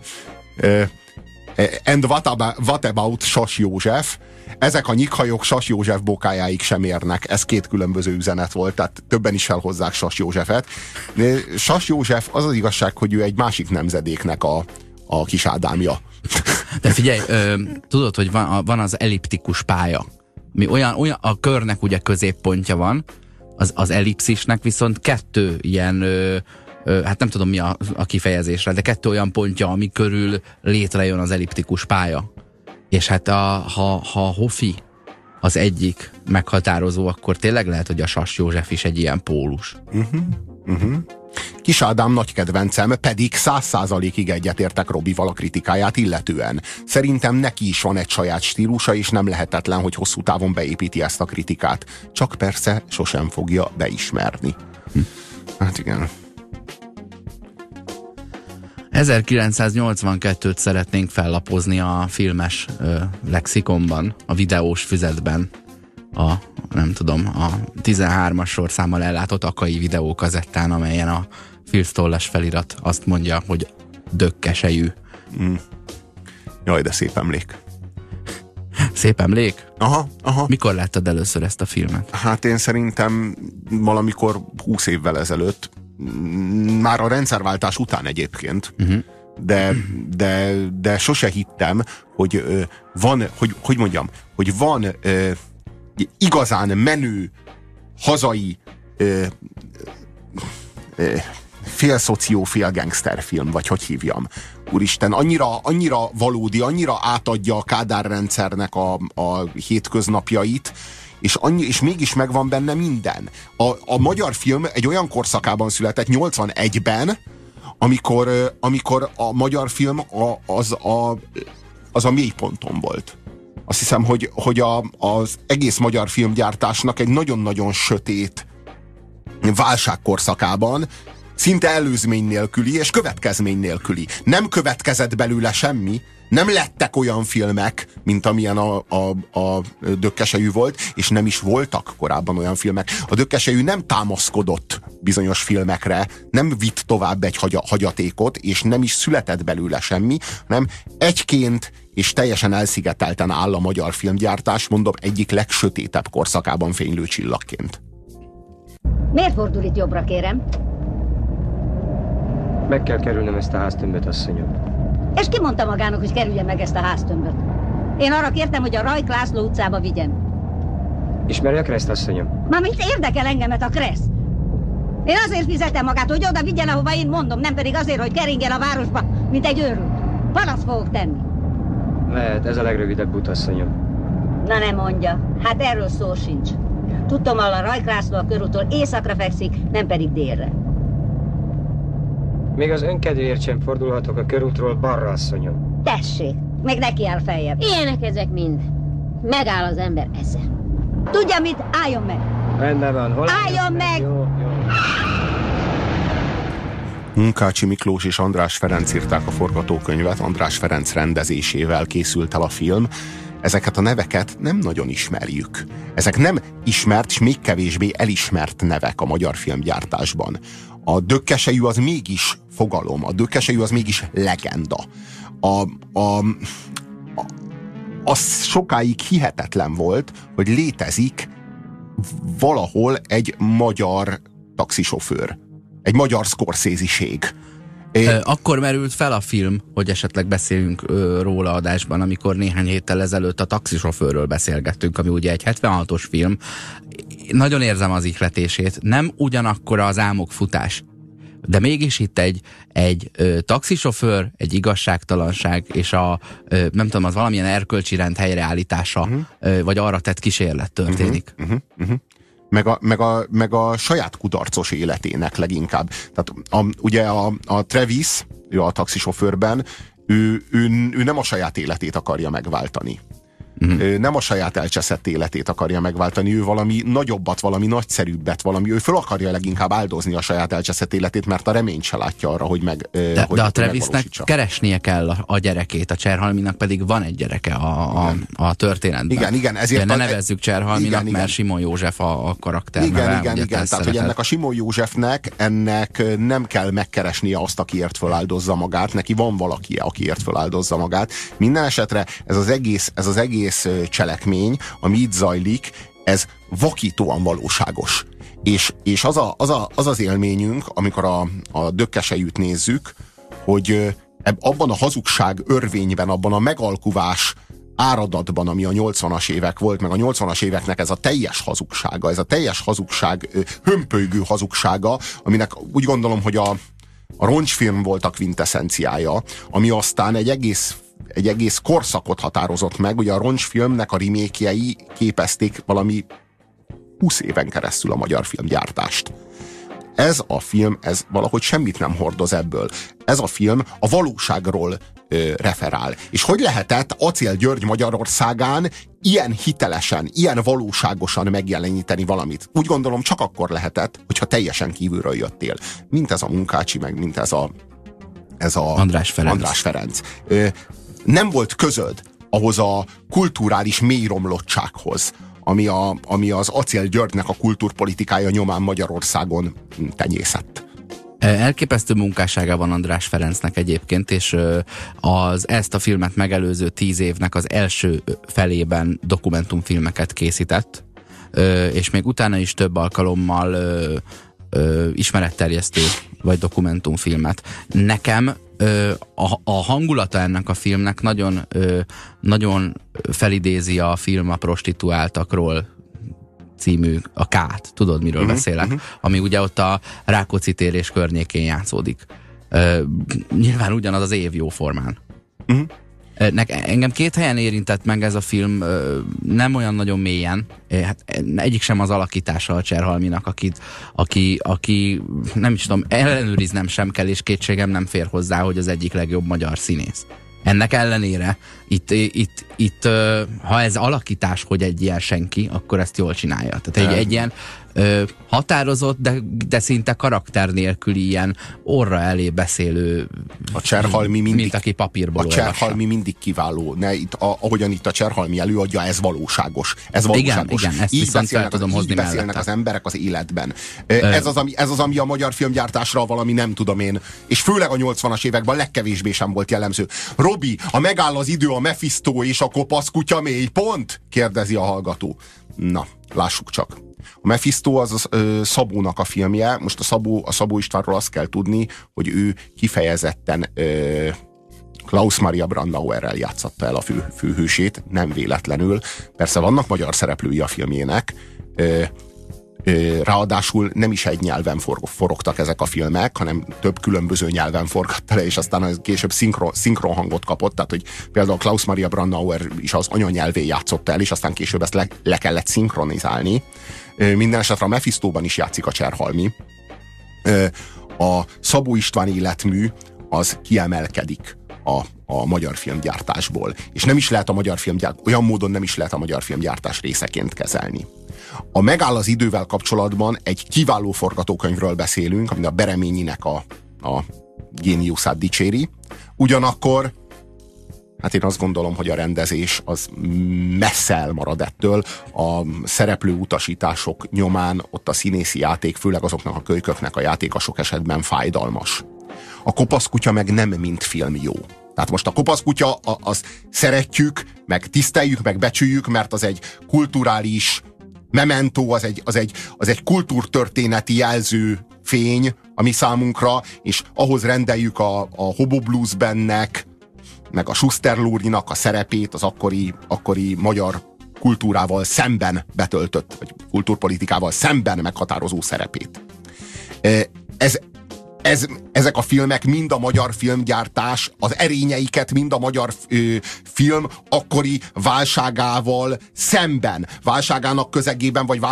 And what about Sas József? Ezek a nyikhajok Sas József bokájáig sem érnek. Ez 2 különböző üzenet volt, tehát többen is felhozzák Sas Józsefet. Sas József, az az igazság, hogy ő egy másik nemzedéknek a Kis Ádámja. De figyelj, tudod, hogy van az elliptikus pálya. Olyan, a körnek ugye középpontja van, az ellipszisnek viszont 2 ilyen... hát nem tudom mi a kifejezésre, de 2 olyan pontja, ami körül létrejön az elliptikus pálya. És hát ha Hofi az egyik meghatározó, akkor tényleg lehet, hogy a Sas József is egy ilyen pólus. Kis Ádám nagy kedvencem, pedig 100%-ig egyetértek Robival a kritikáját illetően. Szerintem neki is van egy saját stílusa, és nem lehetetlen, hogy hosszú távon beépíti ezt a kritikát. Csak persze sosem fogja beismerni. Hát igen. 1982-t szeretnénk fellapozni a filmes lexikonban, a videós füzetben, a 13-as sorszámmal ellátott akai videókazettán, amelyen a filztollas felirat azt mondja, hogy dökkesejű. Jaj, de szép emlék. Szép emlék? Aha. Mikor láttad először ezt a filmet? Hát én szerintem valamikor 20 évvel ezelőtt, már a rendszerváltás után egyébként, de sose hittem, hogy van, hogy mondjam, hogy van igazán menő hazai fél szoció, fél gangsterfilm, vagy hogy hívjam. Úristen, annyira valódi, annyira átadja a Kádár rendszernek a hétköznapjait, és mégis megvan benne minden. A magyar film egy olyan korszakában született, 81-ben, amikor a magyar film az a mélyponton volt. Azt hiszem, hogy az egész magyar filmgyártásnak egy nagyon-nagyon sötét válságkorszakában szinte előzmény nélküli és következmény nélküli. Nem következett belőle semmi, nem lettek olyan filmek, mint amilyen a Dökkesejű volt, és nem is voltak korábban olyan filmek. A Dökkesejű nem támaszkodott bizonyos filmekre, nem vitt tovább egy hagyatékot, és nem is született belőle semmi, hanem egyként és teljesen elszigetelten áll a magyar filmgyártás, mondom, egyik legsötétebb korszakában fénylő csillagként. Miért fordul itt jobbra, kérem? Meg kell kerülnem ezt a háztömböt, asszonyom. És ki mondta magának, hogy kerülje meg ezt a háztömböt? Én arra kértem, hogy a Rajk László utcába vigyem. Ismeri a Kreszt, asszonyom? Már mit érdekel engemet a Kressz? Én azért fizetem magát, hogy oda vigyen, ahova én mondom, nem pedig azért, hogy keringjen a városba, mint egy őrült. Panaszt fogok tenni. Lehet, ez a legrövidebb út, asszonyom. Na nem mondja, hát erről szó sincs. Tudtommal a Rajk László a körúttól északra fekszik, nem pedig délre. Még az önkedvéért sem fordulhatok a körútról balra, asszonyom. Tessék, meg neki áll feljebb. Ilyenek ezek mind. Megáll az ember esze. Tudja mit? Álljon meg! Rendben van, hol álljon meg! Jó. Munkácsi Miklós és András Ferenc írták a forgatókönyvet, András Ferenc rendezésével készült el a film. Ezeket a neveket nem nagyon ismerjük. Ezek nem ismert, és még kevésbé elismert nevek a magyar filmgyártásban. A Dökkesejű az mégis fogalom, a Dökkesejű az mégis legenda. Az sokáig hihetetlen volt, hogy létezik valahol egy magyar taxisofőr. Egy magyar Scorsese-ség. Akkor merült fel a film, hogy esetleg beszéljünk róla adásban, amikor néhány héttel ezelőtt a taxisofőrről beszélgettünk, ami ugye egy 76-os film. Nagyon érzem az ihletését. Nem ugyanakkor az álmokfutás, de mégis itt egy taxisofőr, egy igazságtalanság, és nem tudom, az valamilyen erkölcsi rend helyreállítása, vagy arra tett kísérlet történik. Meg a saját kudarcos életének leginkább. Tehát ugye a Travis, ő a taxisofőrben, ő nem a saját életét akarja megváltani. Nem a saját elcseszett életét akarja megváltani, ő valami nagyobbat, valami nagyszerűbbet, ő föl akarja leginkább áldozni a saját elcseszett életét, mert a reményt se látja arra, hogy de a Travisnek keresnie kell a gyerekét, a Cserhalminak pedig van egy gyereke a történetben. Igen, ezért ne nevezzük Cserhalminak, mert Simon József a karakter. Igen. Tehát, hogy ennek a Simon Józsefnek nem kell megkeresnie azt, akiért föláldozza magát, neki van valaki, akiért föláldozza magát. Minden esetre ez az egész cselekmény, ami itt zajlik, ez vakítóan valóságos. És az az élményünk, amikor a Dökkesejűt nézzük, hogy abban a hazugság örvényben, abban a megalkuvás áradatban, ami a 80-as évek volt, meg a 80-as éveknek ez a teljes hazugság, hömpölygő hazugsága, aminek úgy gondolom, hogy a roncsfilm volt a kvinteszenciája, ami aztán egy egész korszakot határozott meg. Ugye a roncsfilmnek a remékjei képezték valami 20 éven keresztül a magyar filmgyártást. Ez a film, ez valahogy semmit nem hordoz ebből. Ez a film a valóságról referál. És hogy lehetett Acél György Magyarországán ilyen hitelesen, ilyen valóságosan megjeleníteni valamit? Úgy gondolom, csak akkor lehetett, hogyha teljesen kívülről jöttél. Mint ez a Munkácsi, meg mint ez a András Ferenc. Nem volt közöd ahhoz a kulturális mélyromlottsághoz, ami az Acél Györgynek a kultúrpolitikája nyomán Magyarországon tenyészett. Elképesztő munkássága van András Ferencnek egyébként, és ezt a filmet megelőző 10 évnek az első felében dokumentumfilmeket készített, és még utána is több alkalommal ismeretterjesztő vagy dokumentumfilmet. Nekem a hangulata ennek a filmnek nagyon felidézi a Film a prostituáltakról című, a K-t, tudod, miről beszélek? Ami ugye ott a Rákóczi tér és környékén játszódik. Nyilván ugyanaz az év jóformán. Engem 2 helyen érintett meg ez a film, nem olyan nagyon mélyen. Hát egyik sem az alakítása a Cserhalminak, aki nem is tudom, ellenőriznem sem kell, és kétségem nem fér hozzá, hogy az egyik legjobb magyar színész. Ennek ellenére itt ha ez alakítás, hogy egy ilyen senki, akkor ezt jól csinálja. Tehát egy ilyen határozott, de szinte karakter nélküli ilyen orra elé beszélő, a Cserhalmi mindig, mint aki papírból olvassa. A Cserhalmi mindig kiváló. Ahogyan itt a Cserhalmi előadja, ez valóságos. Ez valóságos. Igen, ezt viszont fel tudom hozni így beszélnek mellette. az emberek az életben. Ez az, ami a magyar filmgyártásra valami, nem tudom én, és főleg a 80-as években legkevésbé sem volt jellemző. Robi, a megáll az idő, a Mephisto és a kopasz kutya mély pont? Kérdezi a hallgató. Na, lássuk csak. A Mephisto az Szabónak a filmje. Most a Szabó Istvánról azt kell tudni, hogy ő kifejezetten Klaus Maria Brandauerrel játszatta el a főhősét, nem véletlenül. Persze vannak magyar szereplői a filmjének, ráadásul nem is egy nyelven forogtak ezek a filmek, hanem több különböző nyelven forgatta le, és aztán később szinkron hangot kapott, tehát hogy például Klaus Maria Brandauer is az anyanyelvén játszotta el, és aztán később ezt le kellett szinkronizálni. Minden esetre a Mephistóban is játszik a Cserhalmi. A Szabó István életmű az kiemelkedik a magyar filmgyártásból. És nem is lehet olyan módon nem is lehet a magyar filmgyártás részeként kezelni. A Megáll az idővel kapcsolatban egy kiváló forgatókönyvről beszélünk, ami a Bereményinek a géniuszát dicséri. Ugyanakkor hát én azt gondolom, hogy a rendezés az messze elmarad ettől. A szereplő utasítások nyomán ott a színészi játék, főleg azoknak a kölyköknek a játéka sok esetben fájdalmas. A kopasz kutya meg nem mint film jó. Tehát most a kopasz kutya, az szeretjük, meg tiszteljük, meg becsüljük, mert az egy kulturális memento, az egy kultúrtörténeti jelző fény, ami számunkra, és ahhoz rendeljük a Hobo Blues Bandnek, meg a Schuster Lórinak a szerepét, az akkori magyar kultúrával szemben betöltött, vagy kultúrpolitikával szemben meghatározó szerepét. Ezek a filmek mind a magyar filmgyártás, az erényeiket mind a magyar film akkori válságával szemben, válságának közegében, vagy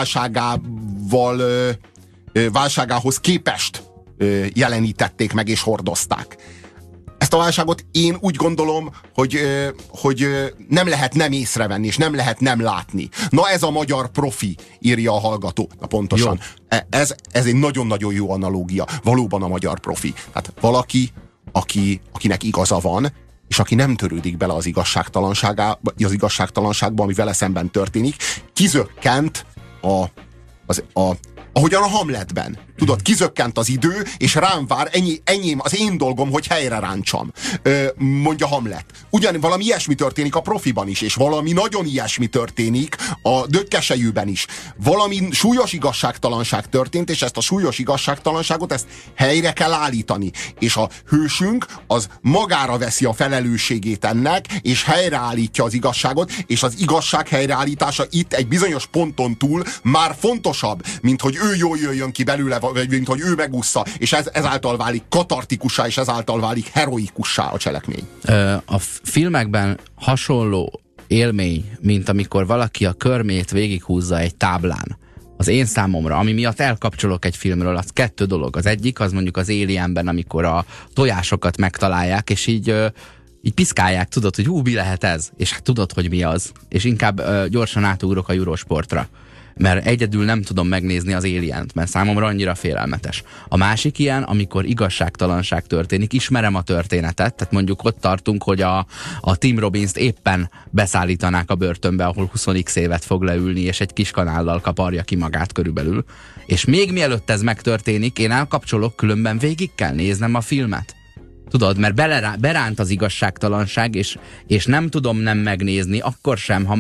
válságához képest jelenítették meg és hordozták. Ezt a válságot én úgy gondolom, hogy nem lehet nem észrevenni, és nem lehet nem látni. Na ez a magyar profi, írja a hallgató. Na pontosan. Ez egy nagyon-nagyon jó analógia. Valóban a magyar profi. Tehát valaki, akinek igaza van, és aki nem törődik bele az igazságtalanságba, ami vele szemben történik, kizökkent ahogyan a Hamletben. Tudod, kizökkent az idő, és rám vár, enyém, az én dolgom, hogy helyre rántsam. Mondja Hamlet. Valami ilyesmi történik a profiban is, és valami nagyon ilyesmi történik a Dökkesejűben is. Valami súlyos igazságtalanság történt, és ezt a súlyos igazságtalanságot, ezt helyre kell állítani. És a hősünk az magára veszi a felelősségét ennek, és helyreállítja az igazságot, és az igazság helyreállítása itt egy bizonyos ponton túl már fontosabb, mint hogy ő jól jöjjön ki belőle, vagy mint hogy ő megúszza, és ezáltal válik katartikussá, és ezáltal válik heroikussá a cselekmény. A filmekben hasonló élmény, mint amikor valaki a körmét végighúzza egy táblán. Az én számomra, ami miatt elkapcsolok egy filmről, az 2 dolog. Az egyik, az mondjuk az Alienben, amikor a tojásokat megtalálják, és így piszkálják, tudod, hogy mi lehet ez? És hát tudod, hogy mi az. És inkább gyorsan átugrok a Eurosportra. Mert egyedül nem tudom megnézni az Alient, mert számomra annyira félelmetes. A másik ilyen, amikor igazságtalanság történik, ismerem a történetet, tehát mondjuk ott tartunk, hogy a Tim Robbins-t éppen beszállítanák a börtönbe, ahol 20x évet fog leülni, és egy kis kanállal kaparja ki magát körülbelül. És még mielőtt ez megtörténik, én elkapcsolok, különben végig kell néznem a filmet. Tudod, mert beránt az igazságtalanság, és nem tudom nem megnézni, akkor sem, ha már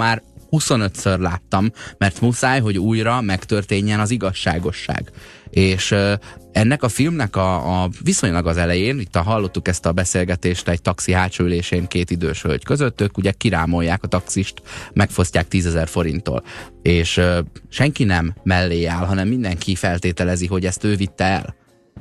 25-ször láttam, mert muszáj, hogy újra megtörténjen az igazságosság. És ennek a filmnek a viszonylag az elején, itt hallottuk ezt a beszélgetést egy taxi hátsó ülésén két idős hölgy között, ők ugye kirámolják a taxist, megfosztják 10 000 forinttól. És senki nem mellé áll, hanem mindenki feltételezi, hogy ezt ő vitte el.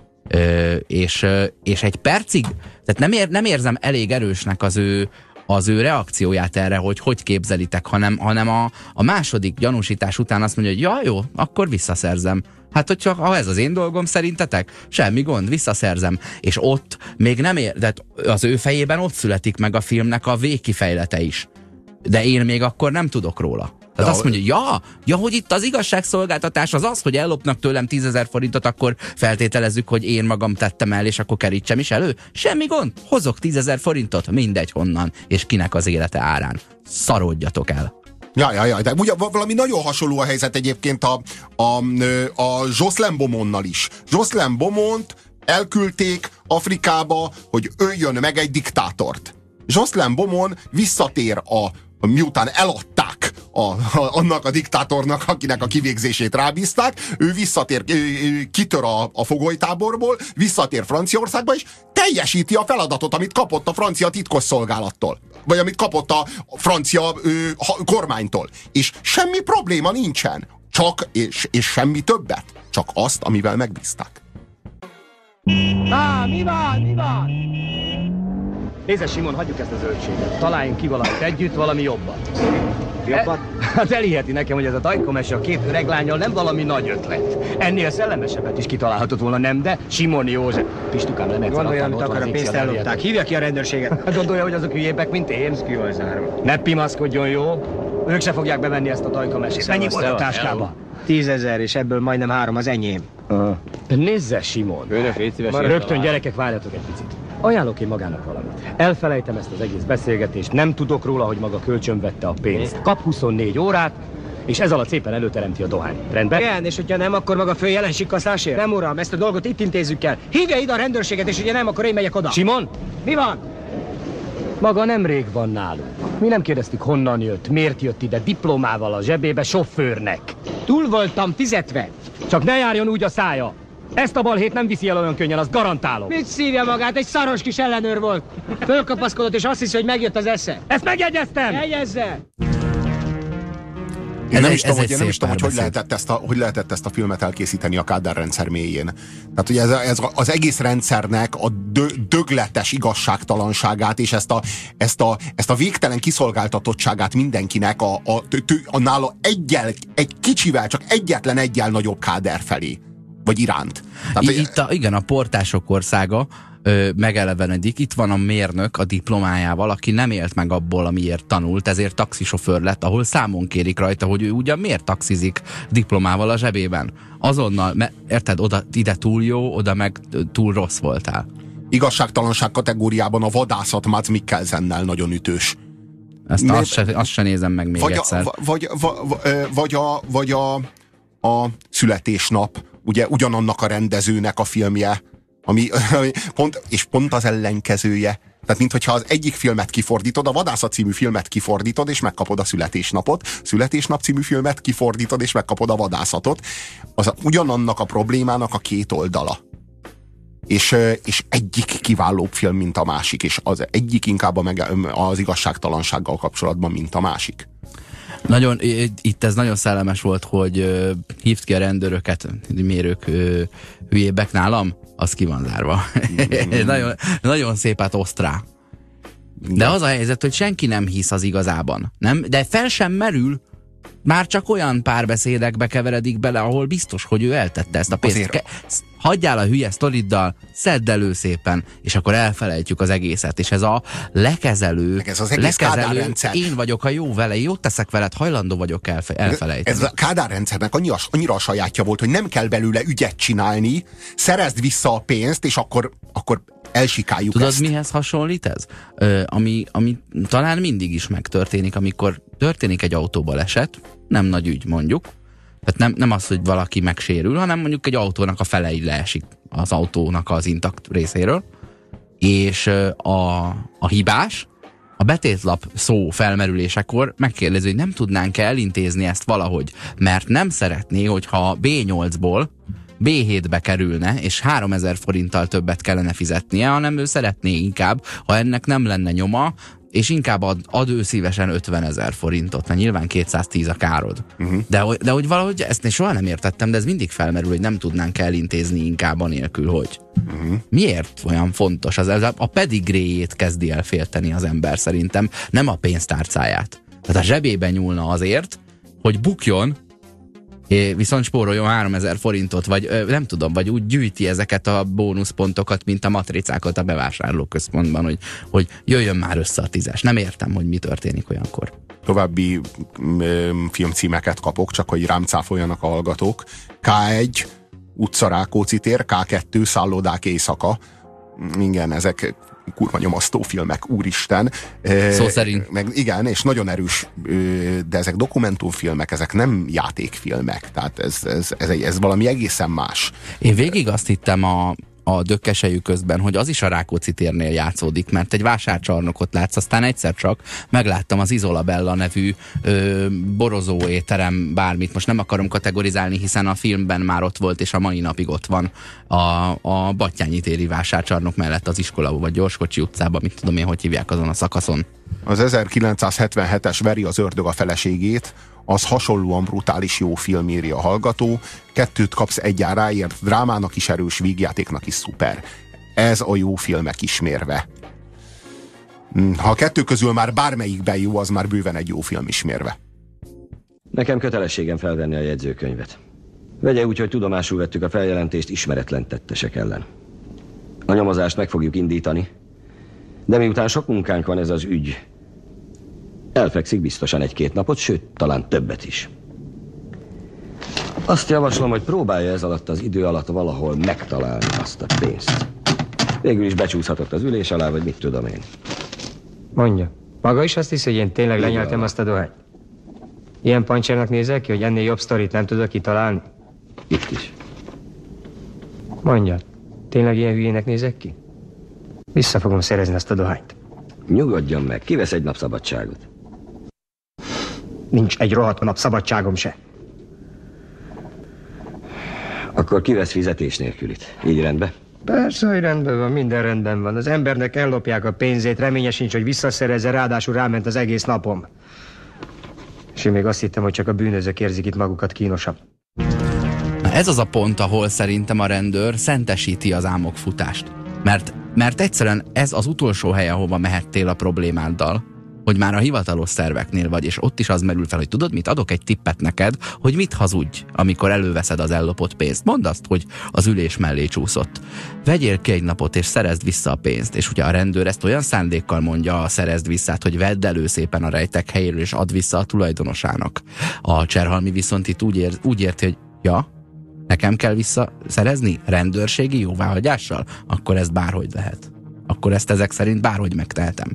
És egy percig, tehát nem érzem elég erősnek az ő reakcióját erre, hogy képzelitek, hanem a második gyanúsítás után azt mondja, hogy ja, jó, akkor visszaszerzem. Hát, ha ez az én dolgom szerintetek, semmi gond, visszaszerzem. És ott még nem de az ő fejében ott születik meg a filmnek a végkifejlete is. De én még akkor nem tudok róla. Tehát azt mondja, hogy itt az igazságszolgáltatás az, hogy ellopnak tőlem 10 000 forintot, akkor feltételezzük, hogy én magam tettem el, és akkor kerítsem is elő. Semmi gond, hozok 10 000 forintot, mindegy honnan, és kinek az élete árán. Szarodjatok el. Ja, de ugye valami nagyon hasonló a helyzet egyébként a Jocelyn Beaumontnal is. Jocelyn Beaumont elküldték Afrikába, hogy öljön meg egy diktátort. Jocelyn Beaumont visszatér miután eladták annak a diktátornak, akinek a kivégzését rábízták, ő visszatér, kitör a fogolytáborból, visszatér Franciaországba, és teljesíti a feladatot, amit kapott a francia titkosszolgálattól. Vagy amit kapott a francia kormánytól. És semmi probléma nincsen. És semmi többet. Csak azt, amivel megbízták. Mi van? Nézd, Simon, hagyjuk ezt a zöldséget. Találjunk ki valamit együtt, valami jobbat. Jobbat? Hát elhiheti nekem, hogy ez a tajkomese a két öreg lánnyal nem valami nagy ötlet. Ennél szellemesebbet is kitalálhatott volna, nem, de Simon József. Pistukám, nem egyszer gondolja, amit akar, a pénzt ellopták. Hívja ki a rendőrséget. Gondolja, hogy azok hülyébbek, mint én? Ez ki van zárva. Ne pimaszkodjon, jó? Ők se fogják bevenni ezt a tajkomesét. Mennyi volt a táskába? 10 000, és ebből majdnem 3 az enyém. Nézze, Simon. Rögtön gyerekek, várjatok egy picit. Ajánlok én magának valamit. Elfelejtem ezt az egész beszélgetést, nem tudok róla, hogy maga kölcsön vette a pénzt. Kap 24 órát, és ez alatt szépen előteremti a dohány. Rendben? Igen, és hogyha nem, akkor maga följelen sikkasztásért? Nem, uram, ezt a dolgot itt intézzük el. Hívja ide a rendőrséget, és ugye nem, akkor én megyek oda. Simon? Mi van? Maga nemrég van nálunk. Mi nem kérdeztük, honnan jött, miért jött ide diplomával a zsebébe sofőrnek. Túl voltam fizetve. Csak ne járjon úgy a szája. Ezt a balhét nem viszi el olyan könnyen, azt garantálom. Mit szívja magát? Egy szaros kis ellenőr volt. Fölkapaszkodott, és azt hiszi, hogy megjött az esze. Ezt megjegyeztem! Jegyezze! Én nem is tudom, hogy lehetett ezt a filmet elkészíteni a Kádár rendszer mélyén. Tehát ugye ez az egész rendszernek a dögletes igazságtalanságát, és ezt a végtelen kiszolgáltatottságát mindenkinek a nála egy kicsivel, csak egyetlen egyel nagyobb káder felé. Vagy iránt. Tehát, igen, a portások országa megelevenedik. Itt van a mérnök a diplomájával, aki nem élt meg abból, amiért tanult, ezért taxisofőr lett, ahol számon kérik rajta, hogy ő ugyan miért taxizik diplomával a zsebében. Azonnal, érted, ide túl jó, oda meg túl rossz voltál. Igazságtalanság kategóriában a vadászat Mads Mikkelsennel nagyon ütős. Azt se nézem meg még egyszer. Vagy a születésnap, ugye ugyanannak a rendezőnek a filmje, ami pont az ellenkezője. Tehát minthogyha az egyik filmet kifordítod, a Vadászat című filmet kifordítod, és megkapod a születésnapot, Születésnap című filmet kifordítod, és megkapod a vadászatot. Az ugyanannak a problémának a két oldala. És egyik kiválóbb film, mint a másik, és az egyik inkább az igazságtalansággal kapcsolatban, mint a másik. Itt ez nagyon szellemes volt, hogy hívt ki a rendőröket, mérők hülyébbek nálam, az ki van zárva. nagyon, nagyon szépet oszt rá. De az a helyzet, hogy senki nem hisz az igazában. Nem? De fel sem merül, már csak olyan párbeszédekbe keveredik bele, ahol biztos, hogy ő eltette ezt a pénzt. Hagyjál a hülye sztoriddal, szedd elő szépen, és akkor elfelejtjük az egészet. És ez a lekezelő, ez az egész kádárrendszer. Én vagyok a jó vele, jót teszek veled, hajlandó vagyok elfelejteni. Ez a kádárrendszernek annyira a sajátja volt, hogy nem kell belőle ügyet csinálni, szerezd vissza a pénzt, és akkor elsikáljuk. Tudod, ezt. mihez hasonlít ez? Ami talán mindig is megtörténik, amikor történik egy autóbaleset, nem nagy ügy mondjuk, tehát nem az, hogy valaki megsérül, hanem mondjuk egy autónak a fele így leesik az autónak az intakt részéről, és a hibás a betétlap szó felmerülésekor megkérdezi, hogy nem tudnánk-e elintézni ezt valahogy, mert nem szeretné, hogyha B8-ból B7-be kerülne, és 3000 forinttal többet kellene fizetnie, hanem ő szeretné inkább, ha ennek nem lenne nyoma, és inkább ad ő szívesen 50 000 forintot, mert nyilván 210 a károd. De hogy valahogy ezt én soha nem értettem, de ez mindig felmerül, hogy nem tudnánk elintézni inkább anélkül, hogy. Miért olyan fontos? A pedigréjét kezdi el félteni az ember szerintem, nem a pénztárcáját. Tehát a zsebébe nyúlna azért, hogy bukjon, viszont spóroljon 3000 forintot, vagy nem tudom, vagy úgy gyűjti ezeket a bónuszpontokat, mint a matricákat a bevásárlóközpontban, hogy jöjjön már össze a 10-es. Nem értem, hogy mi történik olyankor. További filmcímeket kapok, csak hogy rám cáfoljanak a hallgatók. K1, utca Rákóczi tér, K2, szállodák éjszaka. Igen, ezek kurva nyomasztó filmek, úristen. Szó szerint. Meg igen, és nagyon erős, de ezek dokumentumfilmek, ezek nem játékfilmek, tehát ez valami egészen más. Én végig azt hittem a Dökkesejű közben, hogy az is a Rákóczi térnél játszódik, mert egy vásárcsarnokot látsz, aztán egyszer csak megláttam az Isola Bella nevű borozó étterem, bármit, most nem akarom kategorizálni, hiszen a filmben már ott volt, és a mai napig ott van a Battyányi téri vásárcsarnok mellett az iskola, vagy Gyorskocsi utcában, mit tudom én, hogy hívják azon a szakaszon. Az 1977-es Veri az ördög a feleségét, az hasonlóan brutális jó film, írja a hallgató. 2 kapsz egyáráért, drámának is erős, vígjátéknak is szuper. Ez a jó filmek ismérve. Ha a 2 közül már bármelyikben jó, az már bőven egy jó film ismérve. Nekem kötelességem felvenni a jegyzőkönyvet. Vegye úgy, hogy tudomásul vettük a feljelentést ismeretlen tettesek ellen. A nyomozást meg fogjuk indítani, de miután sok munkánk van, ez az ügy elfekszik biztosan 1-2 napot, sőt, talán többet is. Azt javaslom, hogy próbálja ez alatt az idő alatt valahol megtalálni azt a pénzt. Végül is becsúszhatott az ülés alá, vagy mit tudom én. Mondja, maga is azt hiszi, hogy én tényleg lenyeltem azt a dohányt? Ilyen pancsernak nézel ki, hogy ennél jobb sztorit nem tudok kitalálni? Itt is. Mondja, tényleg ilyen hülyének nézek ki? Vissza fogom szerezni azt a dohányt. Nyugodjon meg, kivesz egy nap szabadságot. Nincs egy rohadt nap szabadságom se. Akkor kivesz fizetés nélkülit. Így rendben? Persze, hogy rendben van, minden rendben van. Az embernek ellopják a pénzét, reménye sincs, hogy visszaszerezze, ráadásul ráment az egész napom. És én még azt hittem, hogy csak a bűnözők érzik itt magukat kínosan. Na ez az a pont, ahol szerintem a rendőr szentesíti az álmokfutást. Mert egyszerűen ez az utolsó hely, ahova mehettél a problémáddal, hogy már a hivatalos szerveknél vagy, és ott is az merül fel, hogy tudod mit, adok egy tippet neked, hogy mit hazudj, amikor előveszed az ellopott pénzt. Mondd azt, hogy az ülés mellé csúszott. Vegyél ki egy napot, és szerezd vissza a pénzt. És ugye a rendőr ezt olyan szándékkal mondja, szerezd visszát, hogy vedd elő szépen a rejtek helyéről, és add vissza a tulajdonosának. A Cserhalmi viszont itt úgy érti, hogy ja, nekem kell visszaszerezni rendőrségi jóváhagyással? Akkor ezt bárhogy lehet. Akkor ezt ezek szerint bárhogy megtehetem.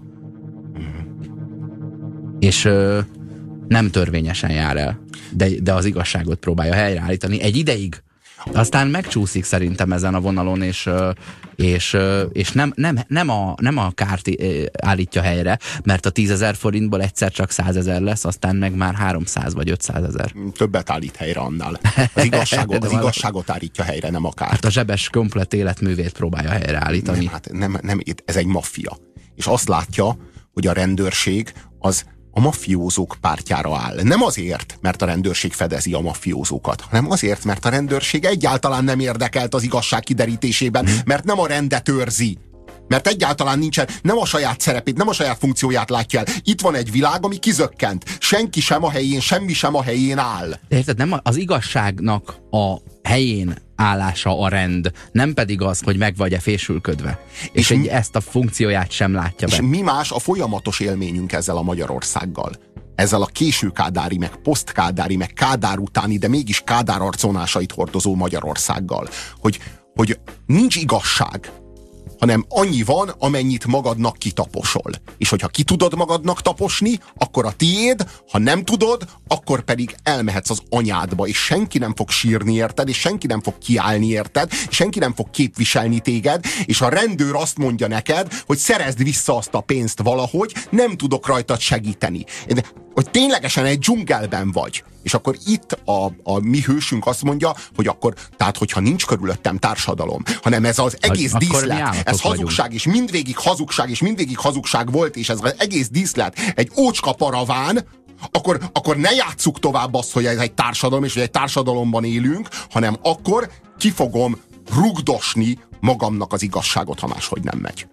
És nem törvényesen jár el, de az igazságot próbálja helyreállítani egy ideig. Aztán megcsúszik szerintem ezen a vonalon, és nem a kárt állítja helyre, mert a 10 000 forintból egyszer csak 100 000 lesz, aztán meg már 300 vagy 500 000. Többet állít helyre annál. Az igazságot állítja helyre, nem a kárt. Hát a zsebes komplett életművét próbálja helyreállítani. Nem, ez egy maffia. És azt látja, hogy a rendőrség az a maffiózók pártjára áll. Nem azért, mert a rendőrség fedezi a maffiózókat, hanem azért, mert a rendőrség egyáltalán nem érdekelt az igazság kiderítésében, mert nem a rendet őrzi. Mert egyáltalán nincsen, nem a saját szerepét, nem a saját funkcióját látja el. Itt van egy világ, ami kizökkent. Senki sem a helyén, semmi sem a helyén áll. De érted, nem az igazságnak a helyén állása a rend, nem pedig az, hogy meg vagy-e fésülködve. És ezt a funkcióját sem látja be. És mi más a folyamatos élményünk ezzel a Magyarországgal? Ezzel a későkádári, meg posztkádári, meg Kádár utáni, de mégis Kádár arcvonásait hordozó Magyarországgal. Hogy nincs igazság. hanem annyi van, amennyit magadnak kitaposol. És hogyha ki tudod magadnak taposni, akkor a tiéd, ha nem tudod, akkor pedig elmehetsz az anyádba, és senki nem fog sírni érted, és senki nem fog kiállni érted, és senki nem fog képviselni téged, és a rendőr azt mondja neked, hogy szerezd vissza azt a pénzt valahogy, nem tudok rajtad segíteni. Hogy ténylegesen egy dzsungelben vagy. És akkor itt a mi hősünk azt mondja, hogy akkor, tehát hogyha nincs körülöttem társadalom, hanem ez az egész díszlet, ez hazugság, és mindvégig hazugság volt, és ez az egész díszlet egy ócska paraván, akkor ne játsszuk tovább azt, hogy ez egy társadalom, és hogy egy társadalomban élünk, hanem akkor ki fogom rugdosni magamnak az igazságot, ha máshogy nem megy.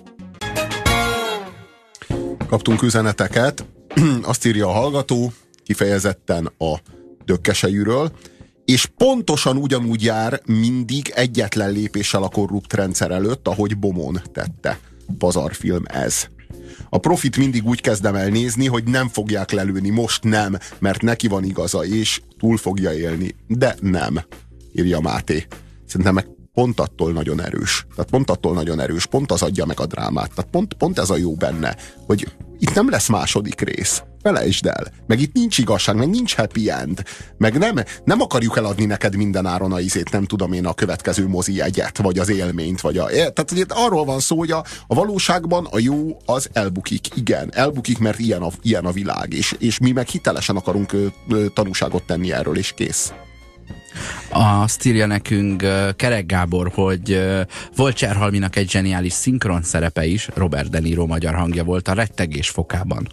Kaptunk üzeneteket, azt írja a hallgató, kifejezetten a dökkesejűről, és pontosan ugyanúgy jár mindig egyetlen lépéssel a korrupt rendszer előtt, ahogy Bomon tette. Pazarfilm ez. A Profit mindig úgy kezdem el nézni, hogy nem fogják lelőni, most nem, mert neki van igaza, és túl fogja élni. De nem, írja Máté. Szerintem meg pont attól nagyon erős. Tehát pont attól nagyon erős, pont az adja meg a drámát. Tehát pont ez a jó benne, hogy itt nem lesz második rész. Felejtsd el. Meg itt nincs igazság, meg nincs happy end. Meg nem akarjuk eladni neked minden áron nem tudom én, a következő mozi jegyet, vagy az élményt, vagy tehát ugye arról van szó, hogy a valóságban a jó az elbukik. Igen, elbukik, mert ilyen a világ. És mi meg hitelesen akarunk tanúságot tenni erről, és kész. Azt írja nekünk Kerek Gábor, hogy volt Cserhalminak egy zseniális szinkron szerepe is, Robert De Niro magyar hangja volt a Rettegés fokában.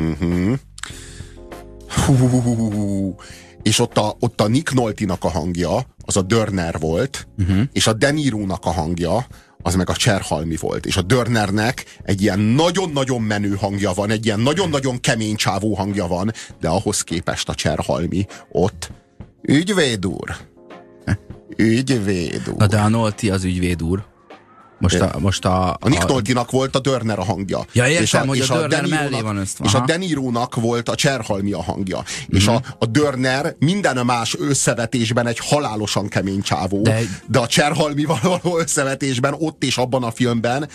És ott a Nick Noltinak a hangja, az a Dörner volt, és a De Nirónak a hangja, az meg a Cserhalmi volt. És a Dörnernek egy ilyen nagyon-nagyon menő hangja van, egy ilyen nagyon-nagyon kemény csávó hangja van, de ahhoz képest a Cserhalmi ott ügyvéd úr. Ügyvéd úr. Na de a Nolti az ügyvéd úr. Most a Nick Noltinak volt a Dörner a hangja. Ja, értem, hogy a Dörner mellé van összve. És a De Nirónak volt a Cserhalmi a hangja. És a Dörner minden más összevetésben egy halálosan kemény csávó, de a Cserhalmival való összevetésben ott és abban a filmben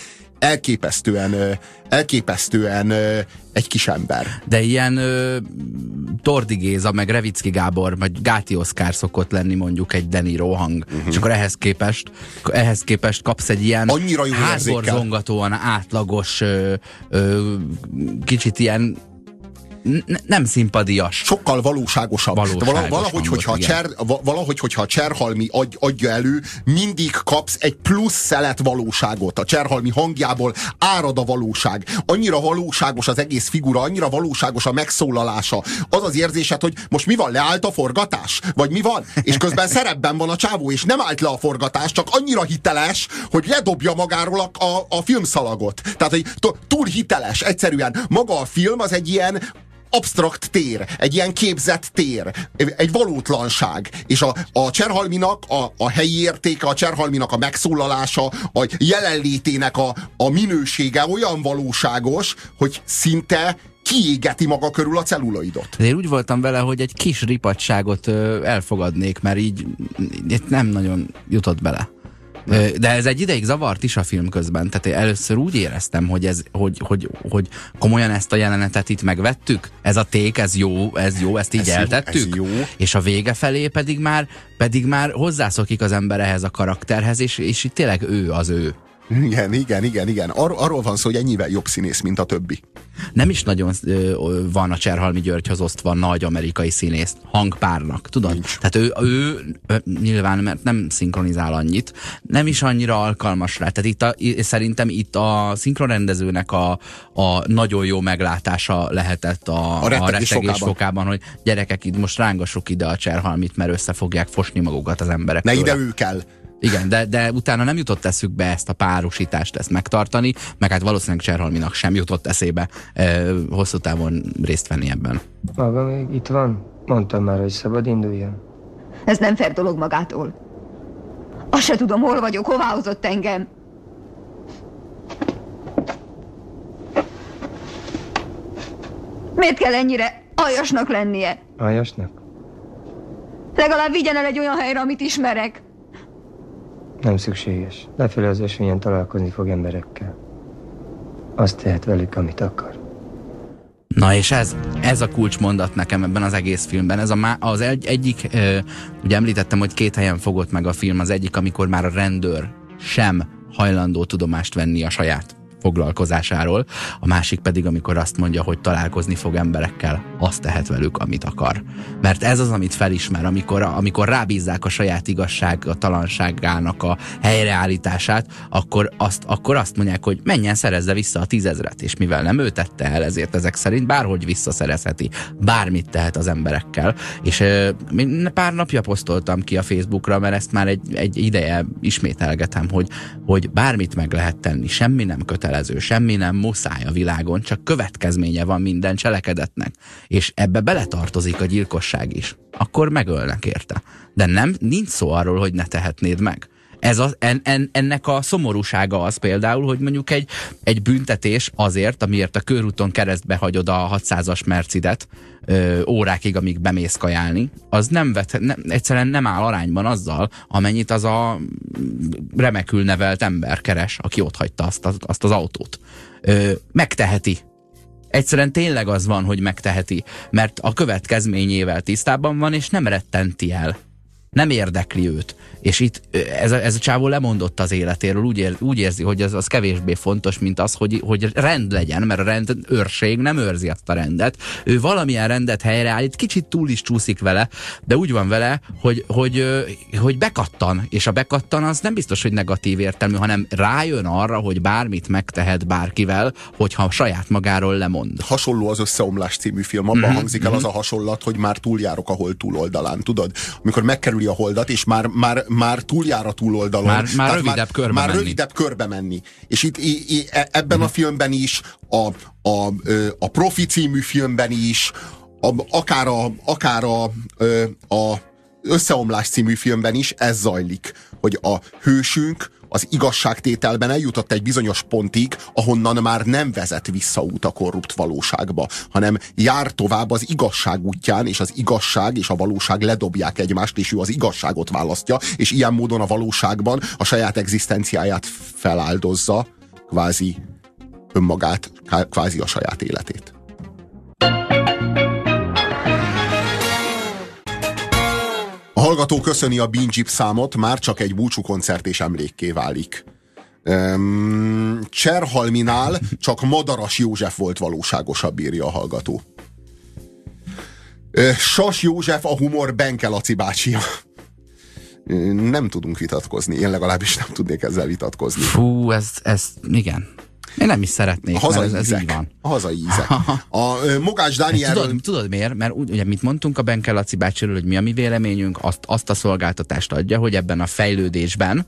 elképesztően egy kis ember. De ilyen Tordi Géza, meg Revicki Gábor, vagy Gáti Oszkár szokott lenni mondjuk egy De Niro hang. És akkor ehhez képest kapsz egy ilyen hátborzongatóan átlagos, kicsit ilyen nem szimpadias. Sokkal valóságosabb. Valahogy, hogyha a Cserhalmi adja elő, mindig kapsz egy plusz szelet valóságot. A Cserhalmi hangjából árad a valóság. Annyira valóságos az egész figura, annyira valóságos a megszólalása. Az az érzésed, hogy most mi van, leállt a forgatás? Vagy mi van? És közben szerepben van a csávó, és nem állt le a forgatás, csak annyira hiteles, hogy ledobja magáról a filmszalagot. Tehát, hogy túl hiteles. Egyszerűen maga a film az egy ilyen absztrakt tér, egy ilyen képzett tér, egy valótlanság. És a Cserhalminak a helyi értéke, a Cserhalminak a megszólalása, a jelenlétének a minősége olyan valóságos, hogy szinte kiégeti maga körül a celluloidot. Én úgy voltam vele, hogy egy kis ripatságot elfogadnék, mert így nem nagyon jutott bele. De ez egy ideig zavart is a film közben. Tehát először úgy éreztem, hogy komolyan ezt a jelenetet itt megvettük. Ez a ték, ez jó, ezt így eltettük. Jó. És a vége felé pedig már hozzászokik az ember ehhez a karakterhez, és itt tényleg ő az ő. Igen. Arról van szó, hogy ennyivel jobb színész, mint a többi. Nem is nagyon van a Cserhalmi Györgyhöz osztva nagy amerikai színész hangpárnak, tudod? Nincs. Tehát ő nyilván, mert nem szinkronizál annyit, nem is annyira alkalmas rá. Tehát szerintem itt a szinkronrendezőnek a nagyon jó meglátása lehetett a rettegés fokában, hogy gyerekek, itt most rángassuk ide a Cserhalmit, mert össze fogják fosni magukat az emberek. Ne ide ő kell. Igen, de utána nem jutott eszükbe ezt a párosítást, ezt megtartani, meg hát valószínűleg Cserhalminak sem jutott eszébe hosszú távon részt venni ebben. Maga még itt van? Mondtam már, hogy szabad induljon. Ez nem fair dolog magától. Azt se tudom, hol vagyok, hová hozott engem. Miért kell ennyire aljasnak lennie? Aljasnak? Legalább vigyen el egy olyan helyre, amit ismerek. Nem szükséges. Lefelé az ösvényen találkozni fog emberekkel. Azt tehet velük, amit akar. Na és ez a kulcsmondat nekem ebben az egész filmben. Ez az egyik, ugye említettem, hogy 2 helyen fogott meg a film. Az egyik, amikor már a rendőr sem hajlandó tudomást venni a saját foglalkozásáról, a másik pedig, amikor azt mondja, hogy találkozni fog emberekkel, azt tehet velük, amit akar. Mert ez az, amit felismer, amikor rábízzák a saját igazságtalanságának a helyreállítását, akkor azt mondják, hogy menjen, szerezze vissza a 10 000-et, és mivel nem ő tette el, ezért ezek szerint bárhogy visszaszerezheti, bármit tehet az emberekkel. És pár napja posztoltam ki a Facebookra, mert ezt már egy ideje ismételgetem, hogy bármit meg lehet tenni, semmi nem kötelező, semmi nem muszáj a világon, csak következménye van minden cselekedetnek. És ebbe beletartozik a gyilkosság is. Akkor megölnek érte. De nincs szó arról, hogy ne tehetnéd meg. Ennek a szomorúsága az például, hogy mondjuk egy büntetés azért, amiért a körúton keresztbe hagyod a 600-as Mercidet órákig, amíg bemész kajálni, az egyszerűen nem áll arányban azzal, amennyit az a remekül nevelt ember keres, aki ott hagyta azt az autót. Megteheti. Egyszerűen tényleg az van, hogy megteheti, mert a következményével tisztában van, és nem rettenti el. Nem érdekli őt. És itt ez a csávó lemondott az életéről, úgy érzi, hogy az kevésbé fontos, mint az, hogy rend legyen, mert a rendőrség nem őrzi azt a rendet. Ő valamilyen rendet helyreállít, kicsit túl is csúszik vele, de úgy van vele, hogy bekattan, és a bekattan az nem biztos, hogy negatív értelmű, hanem rájön arra, hogy bármit megtehet bárkivel, hogyha saját magáról lemond. Hasonló az Összeomlás című film, abban hangzik el az a hasonlat, hogy már túljárok a hold túloldalán, tudod? Amikor megkerüli a holdat, és már túljár a túloldalon. Már rövidebb körbe menni. És itt ebben a filmben is, a Profi című filmben is, akár a Összeomlás című filmben is ez zajlik, hogy a hősünk az igazságtételben eljutott egy bizonyos pontig, ahonnan már nem vezet visszaút a korrupt valóságba, hanem jár tovább az igazság útján, és az igazság és a valóság ledobják egymást, és ő az igazságot választja, és ilyen módon a valóságban a saját egzisztenciáját feláldozza, kvázi önmagát, kvázi a saját életét. A hallgató köszöni a Bean Jeep számot, már csak egy búcsúkoncert és emlékké válik. Cserhalminál csak Madaras József volt valóságosabb, írja a hallgató. Sas József a humor Benke Laci bácsia. Nem tudunk vitatkozni, én legalábbis nem tudnék ezzel vitatkozni. Fú, ez igen. Én nem is szeretnék, mert ez így van. A hazai ízek. A Mogács Dánielről... Tudod miért? Mert ugye mit mondtunk a Benke Laci bácsiről, hogy mi a mi véleményünk, azt a szolgáltatást adja, hogy ebben a fejlődésben,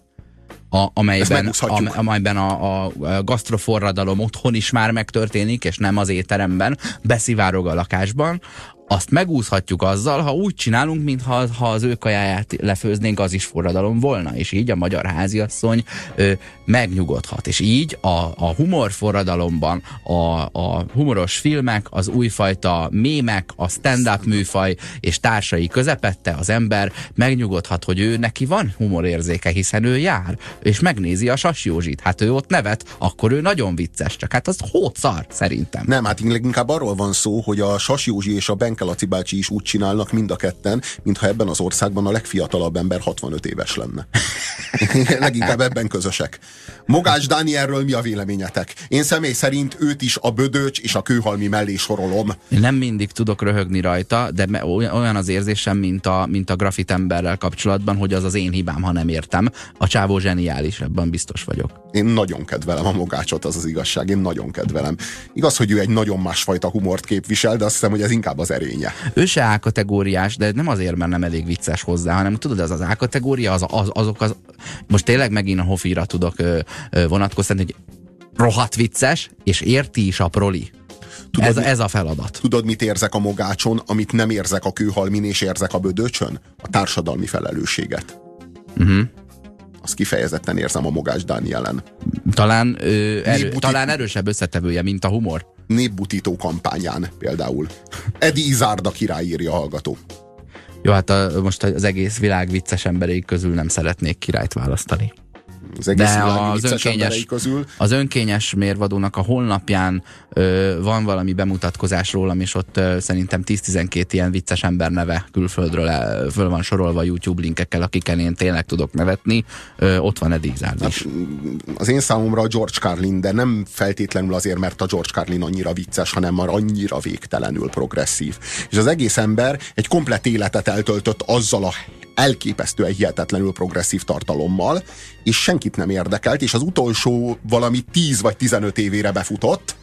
amelyben a gasztroforradalom otthon is már megtörténik, és nem az étteremben, beszivárog a lakásban, azt megúszhatjuk azzal, ha úgy csinálunk, mintha az ő kajáját lefőznénk, az is forradalom volna, és így a magyar háziasszony megnyugodhat. És így a humorforradalomban a humoros filmek, az újfajta mémek, a stand-up műfaj és társai közepette az ember megnyugodhat, hogy ő neki van humorérzéke, hiszen ő jár, és megnézi a Sas Józsit. Hát ő ott nevet, akkor ő nagyon vicces, csak hát az hótszar szerintem. Nem, hát inkább arról van szó, hogy a Sas Józsi és a Benke Laci bácsi is úgy csinálnak mind a ketten, mintha ebben az országban a legfiatalabb ember 65 éves lenne. Leginkább ebben közösek. Mogács Dánielről mi a véleményetek? Én személy szerint őt is a Bödöcs és a Kőhalmi mellé sorolom. Én nem mindig tudok röhögni rajta, de olyan az érzésem, mint a grafitemberrel kapcsolatban, hogy az én hibám, ha nem értem. A csávó zseniális, ebben biztos vagyok. Én nagyon kedvelem a Mogácsot, az az igazság. Én nagyon kedvelem. Igaz, hogy ő egy nagyon másfajta humort képvisel, de azt hiszem, hogy ez inkább az erénye. Ő se A-kategóriás, de nem azért, mert nem elég vicces hozzá, hanem tudod, az A-kategória, most tényleg megint a Hofira tudok vonatkoztatni, hogy rohadt vicces, és érti is a proli. Tudod, ez a feladat. Tudod, mit érzek a Mogácson, amit nem érzek a Kőhalmin, és érzek a Bödöcsön? A társadalmi felelősséget. Azt kifejezetten érzem a Mogács Dánielen. Talán erősebb összetevője, mint a humor. Népbutító kampányán például. Edi Izárda király, írja a hallgató. Jó, hát most az egész világ vicces emberei közül nem szeretnék királyt választani. az egész világ vicces emberei közül. Az önkényes mérvadónak a honlapján van valami bemutatkozás rólam, és ott szerintem 10-12 ilyen vicces ember neve külföldről föl van sorolva YouTube linkekkel, akiken én tényleg tudok nevetni. Ott van Eddie Izzard is. Az én számomra a George Carlin, de nem feltétlenül azért, mert a George Carlin annyira vicces, hanem már annyira végtelenül progresszív. És az egész ember egy komplett életet eltöltött azzal a elképesztően hihetetlenül progresszív tartalommal, és senkit nem érdekelt, és az utolsó valami 10 vagy 15 évére befutott,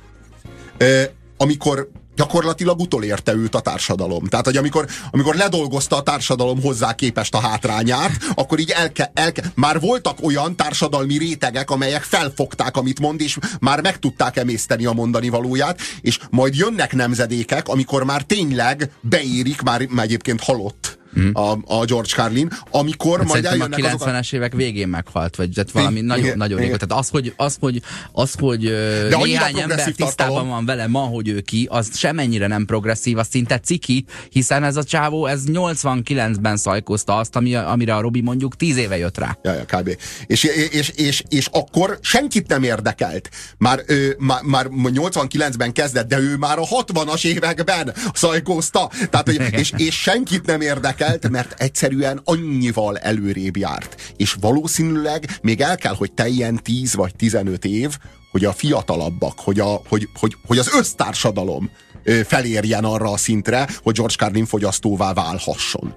amikor gyakorlatilag utolérte őt a társadalom. Tehát, hogy amikor ledolgozta a társadalom hozzá képest a hátrányát, akkor így már voltak olyan társadalmi rétegek, amelyek felfogták, amit mond, és már meg tudták emészteni a mondani valóját, és majd jönnek nemzedékek, amikor már tényleg beérik, már egyébként halott a George Carlin, amikor hát majd eljönnek a 90-es évek végén meghalt, vagy valami nagyon régóta. Tehát az, hogy néhány ember tisztában van vele ma, hogy ő ki, az semennyire nem progresszív, az szinte ciki, hiszen ez a csávó, ez 89-ben szajkozta azt, amire a Robi mondjuk 10 éve jött rá. Ja, kb. És akkor senkit nem érdekelt. Már 89-ben kezdett, de ő már a 60-as években szajkozta. Tehát, és senkit nem érdekelt, mert egyszerűen annyival előrébb járt. És valószínűleg még el kell, hogy teljen 10 vagy 15 év, hogy a fiatalabbak, hogy az össztársadalom felérjen arra a szintre, hogy George Carlin fogyasztóvá válhasson.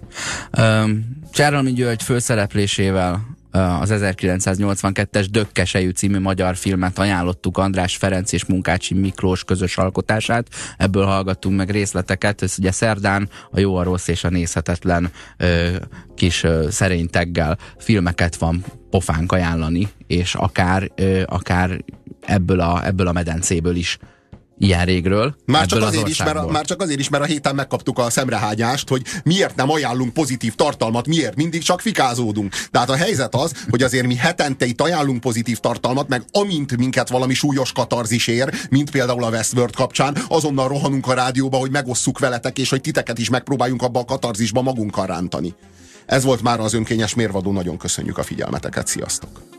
Csáralmi György főszereplésével az 1982-es Dökkesejű című magyar filmet ajánlottuk, András Ferenc és Munkácsi Miklós közös alkotását. Ebből hallgattunk meg részleteket. Ez ugye szerdán a Jó, a rossz és a nézhetetlen kis szerény teggel filmeket van pofánk ajánlani, és akár ebből a medencéből is ilyen régről. Már csak azért is, mert a héten megkaptuk a szemrehányást, hogy miért nem ajánlunk pozitív tartalmat, miért mindig csak fikázódunk. Tehát a helyzet az, hogy azért mi hetente itt ajánlunk pozitív tartalmat, meg amint minket valami súlyos katarzis ér, mint például a Westworld kapcsán, azonnal rohanunk a rádióba, hogy megosszuk veletek, és hogy titeket is megpróbáljunk abba a katarzisba magunkkal rántani. Ez volt már az önkényes mérvadó, nagyon köszönjük a figyelmeteket, sziasztok!